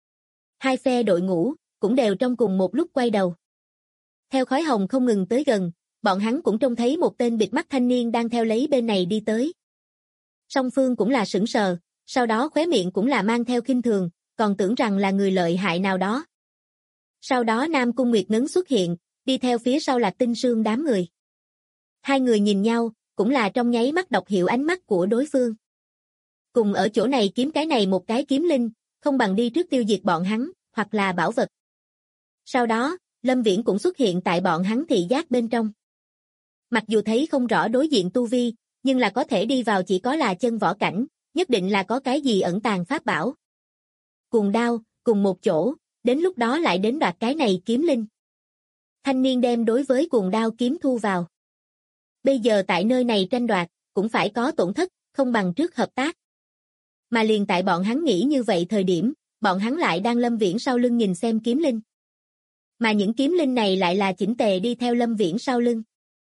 Hai phe đội ngũ, cũng đều trong cùng một lúc quay đầu. Theo khói hồng không ngừng tới gần, bọn hắn cũng trông thấy một tên bịt mắt thanh niên đang theo lấy bên này đi tới. Song phương cũng là sững sờ, sau đó khóe miệng cũng là mang theo khinh thường, còn tưởng rằng là người lợi hại nào đó. Sau đó Nam Cung Nguyệt Ngấn xuất hiện, đi theo phía sau Lạc Tinh Sương đám người. Hai người nhìn nhau, cũng là trong nháy mắt đọc hiểu ánh mắt của đối phương. Cùng ở chỗ này kiếm cái này một cái kiếm linh, không bằng đi trước tiêu diệt bọn hắn, hoặc là bảo vật. Sau đó, Lâm Viễn cũng xuất hiện tại bọn hắn thị giác bên trong. Mặc dù thấy không rõ đối diện tu vi, nhưng là có thể đi vào chỉ có là chân võ cảnh, nhất định là có cái gì ẩn tàng pháp bảo. Cùng đao, cùng một chỗ, đến lúc đó lại đến đoạt cái này kiếm linh. Thanh niên đem đối với cuồng đao kiếm thu vào. Bây giờ tại nơi này tranh đoạt, cũng phải có tổn thất, không bằng trước hợp tác. Mà liền tại bọn hắn nghĩ như vậy thời điểm, bọn hắn lại đang Lâm Viễn sau lưng nhìn xem kiếm linh. Mà những kiếm linh này lại là chỉnh tề đi theo Lâm Viễn sau lưng.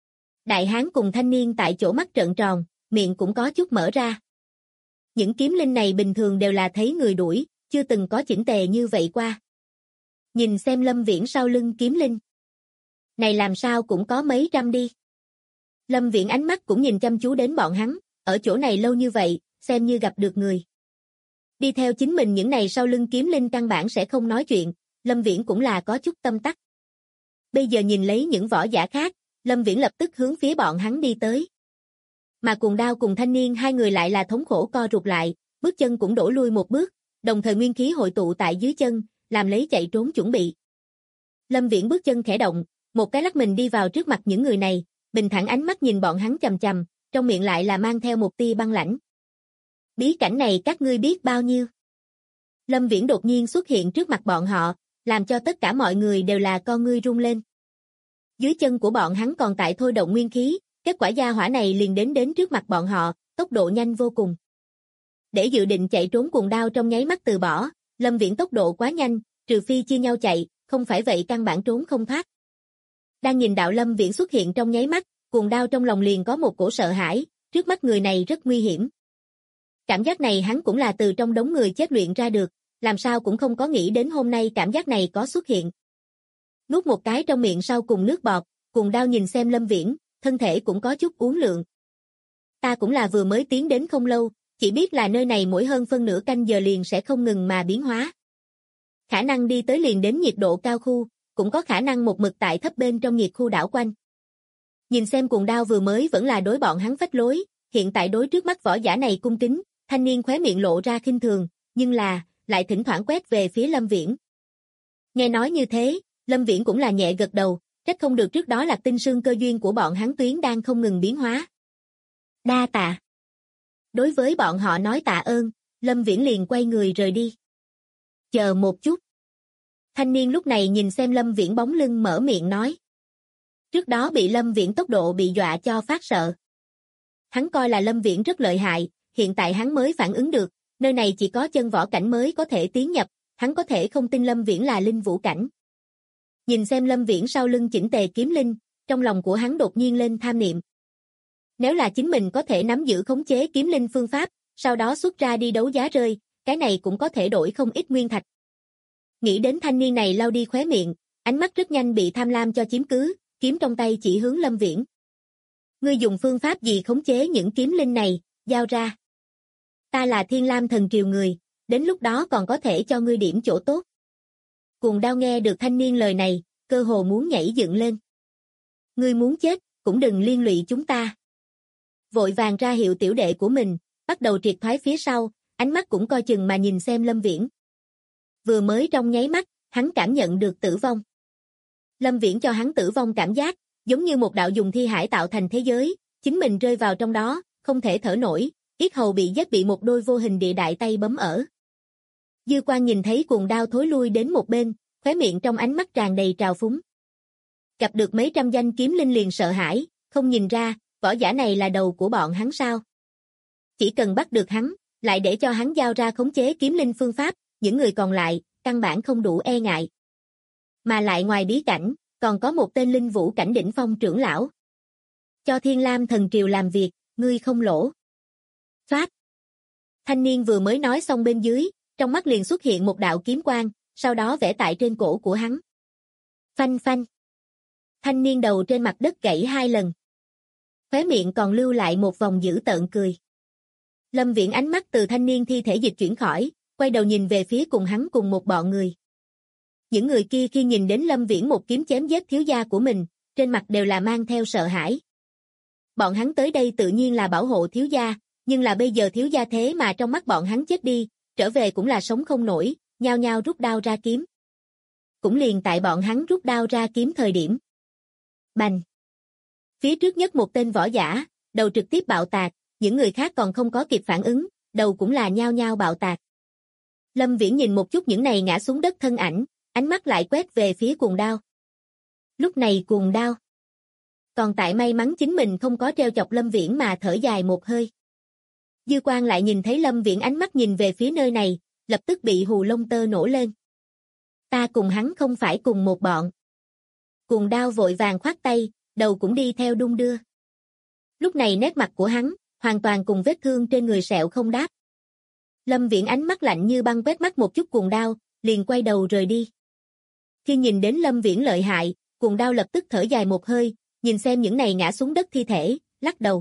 Đại hán cùng thanh niên tại chỗ mắt trợn tròn, miệng cũng có chút mở ra. Những kiếm linh này bình thường đều là thấy người đuổi, chưa từng có chỉnh tề như vậy qua. Nhìn xem Lâm Viễn sau lưng kiếm linh. Này làm sao cũng có mấy trăm đi. Lâm Viễn ánh mắt cũng nhìn chăm chú đến bọn hắn, ở chỗ này lâu như vậy, xem như gặp được người. Đi theo chính mình những này sau lưng kiếm linh căn bản sẽ không nói chuyện, Lâm Viễn cũng là có chút tâm tắc. Bây giờ nhìn lấy những võ giả khác, Lâm Viễn lập tức hướng phía bọn hắn đi tới. Mà Cuồng Đao cùng thanh niên hai người lại là thống khổ co rụt lại, bước chân cũng đổ lui một bước, đồng thời nguyên khí hội tụ tại dưới chân, làm lấy chạy trốn chuẩn bị. Lâm Viễn bước chân khẽ động, một cái lắc mình đi vào trước mặt những người này, bình thản ánh mắt nhìn bọn hắn chằm chằm, trong miệng lại là mang theo một tia băng lãnh. Bí cảnh này các ngươi biết bao nhiêu? Lâm Viễn đột nhiên xuất hiện trước mặt bọn họ, làm cho tất cả mọi người đều là con ngươi rung lên. Dưới chân của bọn hắn còn tại thôi động nguyên khí, kết quả gia hỏa này liền đến trước mặt bọn họ, tốc độ nhanh vô cùng. Để dự định chạy trốn Cuồng Đao trong nháy mắt từ bỏ, Lâm Viễn tốc độ quá nhanh, trừ phi chia nhau chạy, không phải vậy căn bản trốn không thoát. Đang nhìn đạo Lâm Viễn xuất hiện trong nháy mắt, Cuồng Đao trong lòng liền có một cổ sợ hãi, trước mắt người này rất nguy hiểm. Cảm giác này hắn cũng là từ trong đống người chết luyện ra được, làm sao cũng không có nghĩ đến hôm nay cảm giác này có xuất hiện. Nuốt một cái trong miệng sau cùng nước bọt, Cuồng Đao nhìn xem Lâm Viễn, thân thể cũng có chút uốn lượn. Ta cũng là vừa mới tiến đến không lâu, chỉ biết là nơi này mỗi hơn phân nửa canh giờ liền sẽ không ngừng mà biến hóa. Khả năng đi tới liền đến nhiệt độ cao khu, cũng có khả năng một mực tại thấp bên trong nhiệt khu đảo quanh. Nhìn xem Cuồng Đao vừa mới vẫn là đối bọn hắn phách lối, hiện tại đối trước mắt võ giả này cung kính, thanh niên khóe miệng lộ ra khinh thường, nhưng là, lại thỉnh thoảng quét về phía Lâm Viễn. Nghe nói như thế, Lâm Viễn cũng là nhẹ gật đầu, trách không được trước đó Lạc Tinh Sương cơ duyên của bọn hắn tuyến đang không ngừng biến hóa. Đa tạ. Đối với bọn họ nói tạ ơn, Lâm Viễn liền quay người rời đi. Chờ một chút. Thanh niên lúc này nhìn xem Lâm Viễn bóng lưng mở miệng nói. Trước đó bị Lâm Viễn tốc độ bị dọa cho phát sợ. Hắn coi là Lâm Viễn rất lợi hại, hiện tại hắn mới phản ứng được, nơi này chỉ có chân võ cảnh mới có thể tiến nhập, hắn có thể không tin Lâm Viễn là linh vũ cảnh. Nhìn xem Lâm Viễn sau lưng chỉnh tề kiếm linh, trong lòng của hắn đột nhiên lên tham niệm. Nếu là chính mình có thể nắm giữ khống chế kiếm linh phương pháp, sau đó xuất ra đi đấu giá rơi, cái này cũng có thể đổi không ít nguyên thạch. Nghĩ đến thanh niên này lau đi khóe miệng, ánh mắt rất nhanh bị tham lam cho chiếm cứ, kiếm trong tay chỉ hướng Lâm Viễn. Ngươi dùng phương pháp gì khống chế những kiếm linh này, giao ra. Ta là Thiên Lam thần triều người, đến lúc đó còn có thể cho ngươi điểm chỗ tốt. Cuồng Đao nghe được thanh niên lời này, cơ hồ muốn nhảy dựng lên. Ngươi muốn chết, cũng đừng liên lụy chúng ta. Vội vàng ra hiệu tiểu đệ của mình, bắt đầu triệt thoái phía sau, ánh mắt cũng coi chừng mà nhìn xem Lâm Viễn. Vừa mới trong nháy mắt, hắn cảm nhận được tử vong. Lâm Viễn cho hắn tử vong cảm giác, giống như một đạo dùng thi hải tạo thành thế giới, chính mình rơi vào trong đó, không thể thở nổi, yết hầu bị một đôi vô hình địa đại tay bấm ở. Dư Quan nhìn thấy Cuồng Đao thối lui đến một bên, khóe miệng trong ánh mắt tràn đầy trào phúng. Gặp được mấy trăm danh kiếm linh liền sợ hãi, không nhìn ra, võ giả này là đầu của bọn hắn sao? Chỉ cần bắt được hắn, lại để cho hắn giao ra khống chế kiếm linh phương pháp, những người còn lại, căn bản không đủ e ngại. Mà lại ngoài bí cảnh, còn có một tên linh vũ cảnh đỉnh phong trưởng lão. Cho Thiên Lam thần triều làm việc, ngươi không lỗ. Phát. Thanh niên vừa mới nói xong bên dưới, trong mắt liền xuất hiện một đạo kiếm quang, sau đó vẽ tại trên cổ của hắn. Phanh phanh. Thanh niên đầu trên mặt đất gãy 2 lần. Khóe miệng còn lưu lại một vòng dữ tợn cười. Lâm Viễn ánh mắt từ thanh niên thi thể dịch chuyển khỏi, quay đầu nhìn về phía cùng hắn cùng một bọn người. Những người kia khi nhìn đến Lâm Viễn một kiếm chém giết thiếu gia của mình, trên mặt đều là mang theo sợ hãi. Bọn hắn tới đây tự nhiên là bảo hộ thiếu gia, nhưng là bây giờ thiếu gia thế mà trong mắt bọn hắn chết đi, trở về cũng là sống không nổi, nhao nhao rút đao ra kiếm. Cũng liền tại bọn hắn rút đao ra kiếm thời điểm. Bành! Phía trước nhất một tên võ giả, đầu trực tiếp bạo tạc, những người khác còn không có kịp phản ứng, đầu cũng là nhao nhao bạo tạc. Lâm Viễn nhìn một chút những này ngã xuống đất thân ảnh, ánh mắt lại quét về phía Cuồng Đao. Lúc này Cuồng Đao còn tại may mắn chính mình không có treo chọc Lâm Viễn mà thở dài một hơi. Dư Quan lại nhìn thấy Lâm Viễn ánh mắt nhìn về phía nơi này, lập tức bị hù lông tơ nổ lên. Ta cùng hắn không phải cùng một bọn. Cuồng Đao vội vàng khoát tay, đầu cũng đi theo đung đưa. Lúc này nét mặt của hắn, hoàn toàn cùng vết thương trên người sẹo không đáp. Lâm Viễn ánh mắt lạnh như băng quét mắt một chút Cuồng Đao, liền quay đầu rời đi. Khi nhìn đến Lâm Viễn lợi hại, Cuồng Đao lập tức thở dài một hơi, nhìn xem những này ngã xuống đất thi thể, lắc đầu.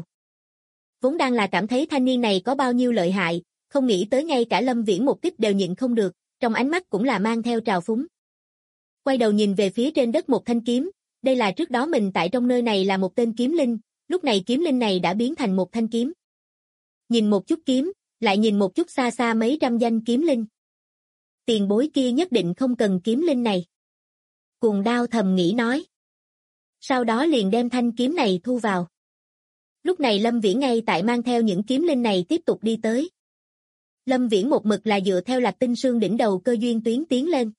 Vốn đang là cảm thấy thanh niên này có bao nhiêu lợi hại, không nghĩ tới ngay cả Lâm Viễn một kích đều nhịn không được, trong ánh mắt cũng là mang theo trào phúng. Quay đầu nhìn về phía trên đất một thanh kiếm, đây là trước đó mình tại trong nơi này là một tên kiếm linh, lúc này kiếm linh này đã biến thành một thanh kiếm. Nhìn một chút kiếm, lại nhìn một chút xa xa mấy trăm danh kiếm linh. Tiền bối kia nhất định không cần kiếm linh này. Cuồng Đao thầm nghĩ nói. Sau đó liền đem thanh kiếm này thu vào. Lúc này Lâm Viễn ngay tại mang theo những kiếm linh này tiếp tục đi tới. Lâm Viễn một mực là dựa theo Lạc Tinh Sương đỉnh đầu cơ duyên tuyến tiến lên.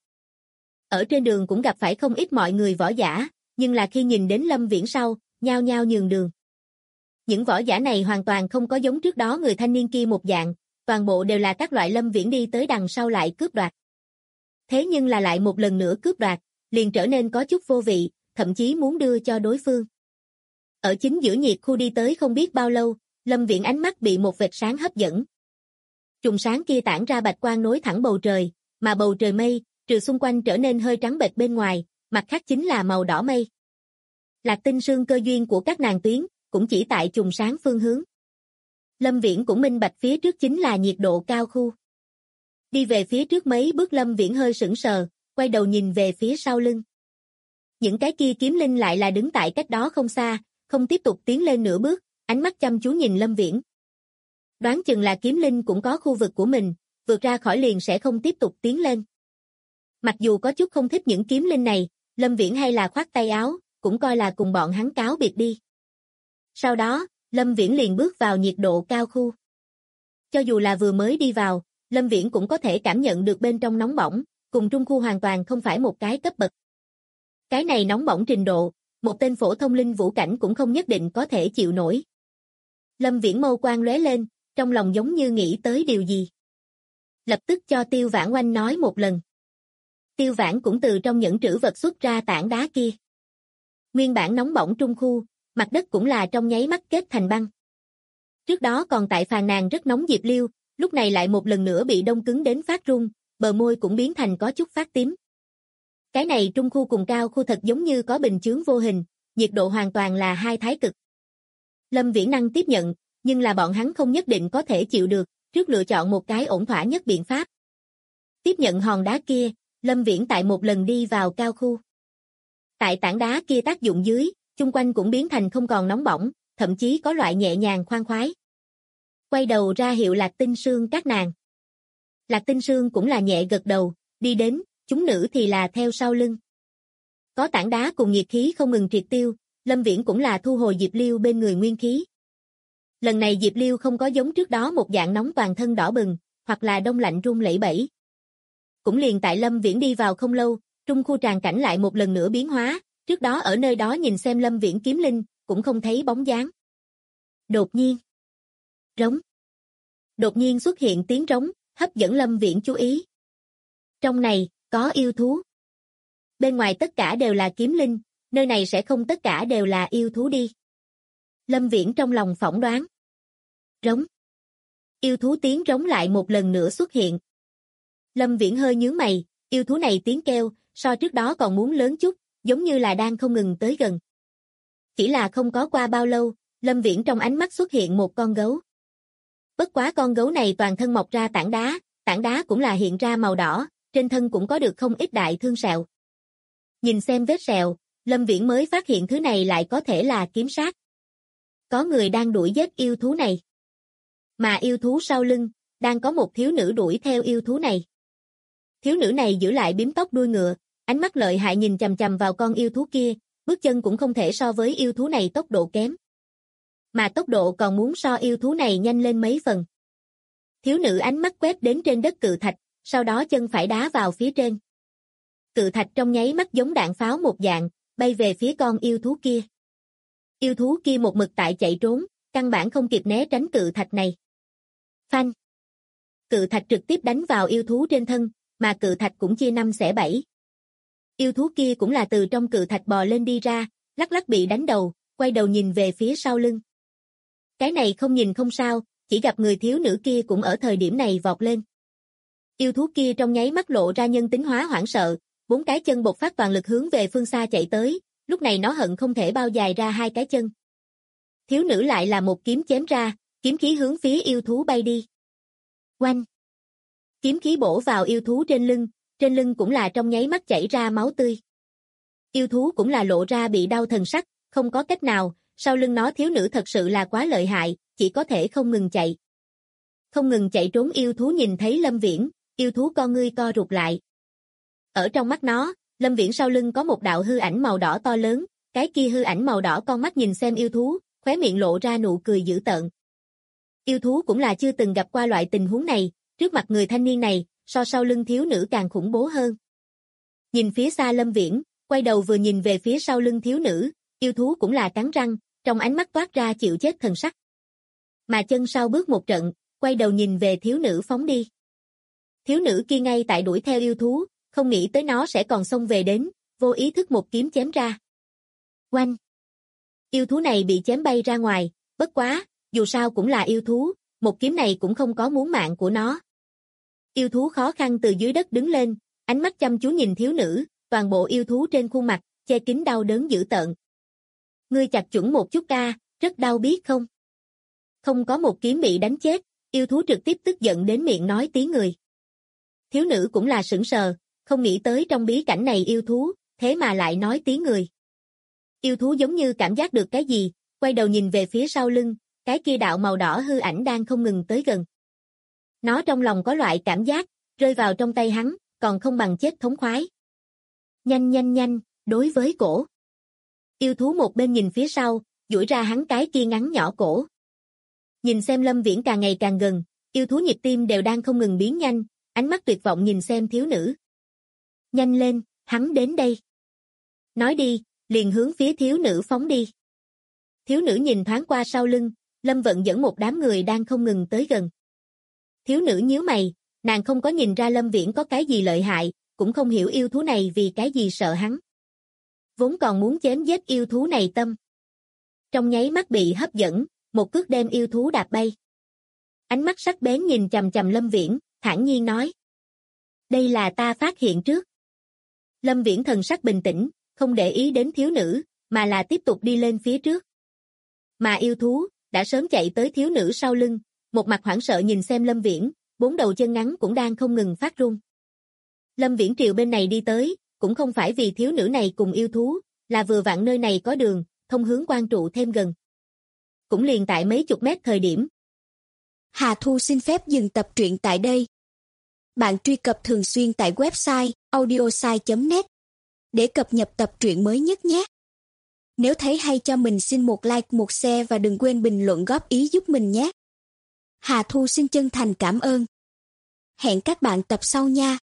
Ở trên đường cũng gặp phải không ít mọi người võ giả, nhưng là khi nhìn đến Lâm Viễn sau, nhao nhao nhường đường. Những võ giả này hoàn toàn không có giống trước đó người thanh niên kia một dạng, toàn bộ đều là các loại Lâm Viễn đi tới đằng sau lại cướp đoạt. Thế nhưng là lại một lần nữa cướp đoạt, liền trở nên có chút vô vị, thậm chí muốn đưa cho đối phương. Ở chính giữa nhiệt khu đi tới không biết bao lâu, Lâm Viễn ánh mắt bị một vệt sáng hấp dẫn. Chùm sáng kia tản ra bạch quang nối thẳng bầu trời, mà bầu trời mây, trừ xung quanh trở nên hơi trắng bệch bên ngoài, mặt khác chính là màu đỏ mây. Lạc Tinh Sương cơ duyên của các nàng tuyến, cũng chỉ tại chùm sáng phương hướng. Lâm Viễn cũng minh bạch phía trước chính là nhiệt độ cao khu. Đi về phía trước mấy bước Lâm Viễn hơi sững sờ, quay đầu nhìn về phía sau lưng. Những cái kia kiếm linh lại là đứng tại cách đó không xa, không tiếp tục tiến lên nửa bước, ánh mắt chăm chú nhìn Lâm Viễn. Đoán chừng là kiếm linh cũng có khu vực của mình, vượt ra khỏi liền sẽ không tiếp tục tiến lên. Mặc dù có chút không thích những kiếm linh này, Lâm Viễn hay là khoát tay áo, cũng coi là cùng bọn hắn cáo biệt đi. Sau đó, Lâm Viễn liền bước vào nhiệt độ cao khu. Cho dù là vừa mới đi vào, Lâm Viễn cũng có thể cảm nhận được bên trong nóng bỏng, cùng trung khu hoàn toàn không phải một cái cấp bậc. Cái này nóng bỏng trình độ, một tên phổ thông linh vũ cảnh cũng không nhất định có thể chịu nổi. Lâm Viễn mâu quang lóe lên, trong lòng giống như nghĩ tới điều gì. Lập tức cho Tiêu Vãn Oanh nói một lần. Tiêu Vãn cũng từ trong nhẫn trữ vật xuất ra tảng đá kia. Nguyên bản nóng bỏng trung khu, mặt đất cũng là trong nháy mắt kết thành băng. Trước đó còn tại phàn nàn rất nóng Diệp Liêu, lúc này lại một lần nữa bị đông cứng đến phát run, bờ môi cũng biến thành có chút phát tím. Cái này trung khu cùng cao khu thật giống như có bình chướng vô hình, nhiệt độ hoàn toàn là hai thái cực. Lâm Viễn năng tiếp nhận, nhưng là bọn hắn không nhất định có thể chịu được, trước lựa chọn một cái ổn thỏa nhất biện pháp. Tiếp nhận hòn đá kia, Lâm Viễn tại một lần đi vào cao khu. Tại tảng đá kia tác dụng dưới, chung quanh cũng biến thành không còn nóng bỏng, thậm chí có loại nhẹ nhàng khoan khoái. Quay đầu ra hiệu Lạc Tinh Sương các nàng. Lạc Tinh Sương cũng là nhẹ gật đầu, đi đến, chúng nữ thì là theo sau lưng. Có tảng đá cùng nhiệt khí không ngừng triệt tiêu, Lâm Viễn cũng là thu hồi Diệp Liêu bên người nguyên khí. Lần này Diệp Liêu không có giống trước đó một dạng nóng toàn thân đỏ bừng, hoặc là đông lạnh run lẩy bẩy. Cũng liền tại Lâm Viễn đi vào không lâu, trung khu tràng cảnh lại một lần nữa biến hóa, trước đó ở nơi đó nhìn xem Lâm Viễn kiếm linh, cũng không thấy bóng dáng. Đột nhiên. Rống. Đột nhiên xuất hiện tiếng rống, hấp dẫn Lâm Viễn chú ý. Trong này, có yêu thú. Bên ngoài tất cả đều là kiếm linh, nơi này sẽ không tất cả đều là yêu thú đi. Lâm Viễn trong lòng phỏng đoán. Rống. Yêu thú tiếng rống lại một lần nữa xuất hiện. Lâm Viễn hơi nhướng mày, yêu thú này tiếng kêu, so trước đó còn muốn lớn chút, giống như là đang không ngừng tới gần. Chỉ là không có qua bao lâu, Lâm Viễn trong ánh mắt xuất hiện một con gấu. Bất quá con gấu này toàn thân mọc ra tảng đá cũng là hiện ra màu đỏ, trên thân cũng có được không ít đại thương sẹo. Nhìn xem vết sẹo, Lâm Viễn mới phát hiện thứ này lại có thể là kiếm sát. Có người đang đuổi giết yêu thú này. Mà yêu thú sau lưng, đang có một thiếu nữ đuổi theo yêu thú này. Thiếu nữ này giữ lại bím tóc đuôi ngựa, ánh mắt lợi hại nhìn chằm chằm vào con yêu thú kia, bước chân cũng không thể so với yêu thú này tốc độ kém. Mà tốc độ còn muốn so yêu thú này nhanh lên mấy phần. Thiếu nữ ánh mắt quét đến trên đất cự thạch, sau đó chân phải đá vào phía trên. Cự thạch trong nháy mắt giống đạn pháo một dạng, bay về phía con yêu thú kia. Yêu thú kia một mực tại chạy trốn, căn bản không kịp né tránh cự thạch này. Phanh! Cự thạch trực tiếp đánh vào yêu thú trên thân, mà cự thạch cũng chia 5 xẻ 7. Yêu thú kia cũng là từ trong cự thạch bò lên đi ra, lắc lắc bị đánh đầu, quay đầu nhìn về phía sau lưng. Cái này không nhìn không sao, chỉ gặp người thiếu nữ kia cũng ở thời điểm này vọt lên. Yêu thú kia trong nháy mắt lộ ra nhân tính hóa hoảng sợ, 4 cái chân bộc phát toàn lực hướng về phương xa chạy tới, lúc này nó hận không thể bao dài ra 2 cái chân. Thiếu nữ lại là một kiếm chém ra, kiếm khí hướng phía yêu thú bay đi. Oanh! Kiếm khí bổ vào yêu thú trên lưng cũng là trong nháy mắt chảy ra máu tươi. Yêu thú cũng là lộ ra bị đau thần sắc, không có cách nào, Sau lưng nó thiếu nữ thật sự là quá lợi hại, chỉ có thể không ngừng chạy. Không ngừng chạy trốn yêu thú nhìn thấy Lâm Viễn, yêu thú con ngươi co rụt lại. Ở trong mắt nó, Lâm Viễn sau lưng có một đạo hư ảnh màu đỏ to lớn, cái kia hư ảnh màu đỏ con mắt nhìn xem yêu thú, khóe miệng lộ ra nụ cười dữ tợn. Yêu thú cũng là chưa từng gặp qua loại tình huống này, trước mặt người thanh niên này, so sau lưng thiếu nữ càng khủng bố hơn. Nhìn phía xa Lâm Viễn, quay đầu vừa nhìn về phía sau lưng thiếu nữ, yêu thú cũng là cắn răng, trong ánh mắt toát ra chịu chết thần sắc. Mà chân sau bước một trận, quay đầu nhìn về thiếu nữ phóng đi. Thiếu nữ kia ngay tại đuổi theo yêu thú, không nghĩ tới nó sẽ còn xông về đến, vô ý thức một kiếm chém ra. Oanh! Yêu thú này bị chém bay ra ngoài, bất quá, dù sao cũng là yêu thú, một kiếm này cũng không có muốn mạng của nó. Yêu thú khó khăn từ dưới đất đứng lên, ánh mắt chăm chú nhìn thiếu nữ, toàn bộ yêu thú trên khuôn mặt, che kín đau đớn dữ tợn. Ngươi chặt chuẩn một chút ca, rất đau biết không? Không có một kiếm bị đánh chết, yêu thú trực tiếp tức giận đến miệng nói tiếng người. Thiếu nữ cũng là sững sờ, không nghĩ tới trong bí cảnh này yêu thú, thế mà lại nói tiếng người. Yêu thú giống như cảm giác được cái gì, quay đầu nhìn về phía sau lưng, cái kia đạo màu đỏ hư ảnh đang không ngừng tới gần. Nó trong lòng có loại cảm giác, rơi vào trong tay hắn, còn không bằng chết thống khoái. Nhanh nhanh nhanh, đối với cổ. Yêu thú một bên nhìn phía sau, duỗi ra hắn cái kia ngắn nhỏ cổ. Nhìn xem Lâm Viễn càng ngày càng gần, yêu thú nhịp tim đều đang không ngừng biến nhanh, ánh mắt tuyệt vọng nhìn xem thiếu nữ. Nhanh lên, hắn đến đây. Nói đi, liền hướng phía thiếu nữ phóng đi. Thiếu nữ nhìn thoáng qua sau lưng, Lâm Vận dẫn một đám người đang không ngừng tới gần. Thiếu nữ nhíu mày, nàng không có nhìn ra Lâm Viễn có cái gì lợi hại, cũng không hiểu yêu thú này vì cái gì sợ hắn. Vốn còn muốn chém giết yêu thú này tâm. Trong nháy mắt bị hấp dẫn, một cước đem yêu thú đạp bay. Ánh mắt sắc bén nhìn chằm chằm Lâm Viễn, thản nhiên nói. Đây là ta phát hiện trước. Lâm Viễn thần sắc bình tĩnh, không để ý đến thiếu nữ, mà là tiếp tục đi lên phía trước. Mà yêu thú, đã sớm chạy tới thiếu nữ sau lưng, một mặt hoảng sợ nhìn xem Lâm Viễn, bốn đầu chân ngắn cũng đang không ngừng phát run. Lâm Viễn triều bên này đi tới, cũng không phải vì thiếu nữ này cùng yêu thú, là vừa vặn nơi này có đường, thông hướng quan trụ thêm gần. Cũng liền tại mấy chục mét thời điểm. Hà Thu xin phép dừng tập truyện tại đây. Bạn truy cập thường xuyên tại website audiosai.net để cập nhật tập truyện mới nhất nhé. Nếu thấy hay cho mình xin một like, một share và đừng quên bình luận góp ý giúp mình nhé. Hà Thu xin chân thành cảm ơn. Hẹn các bạn tập sau nha.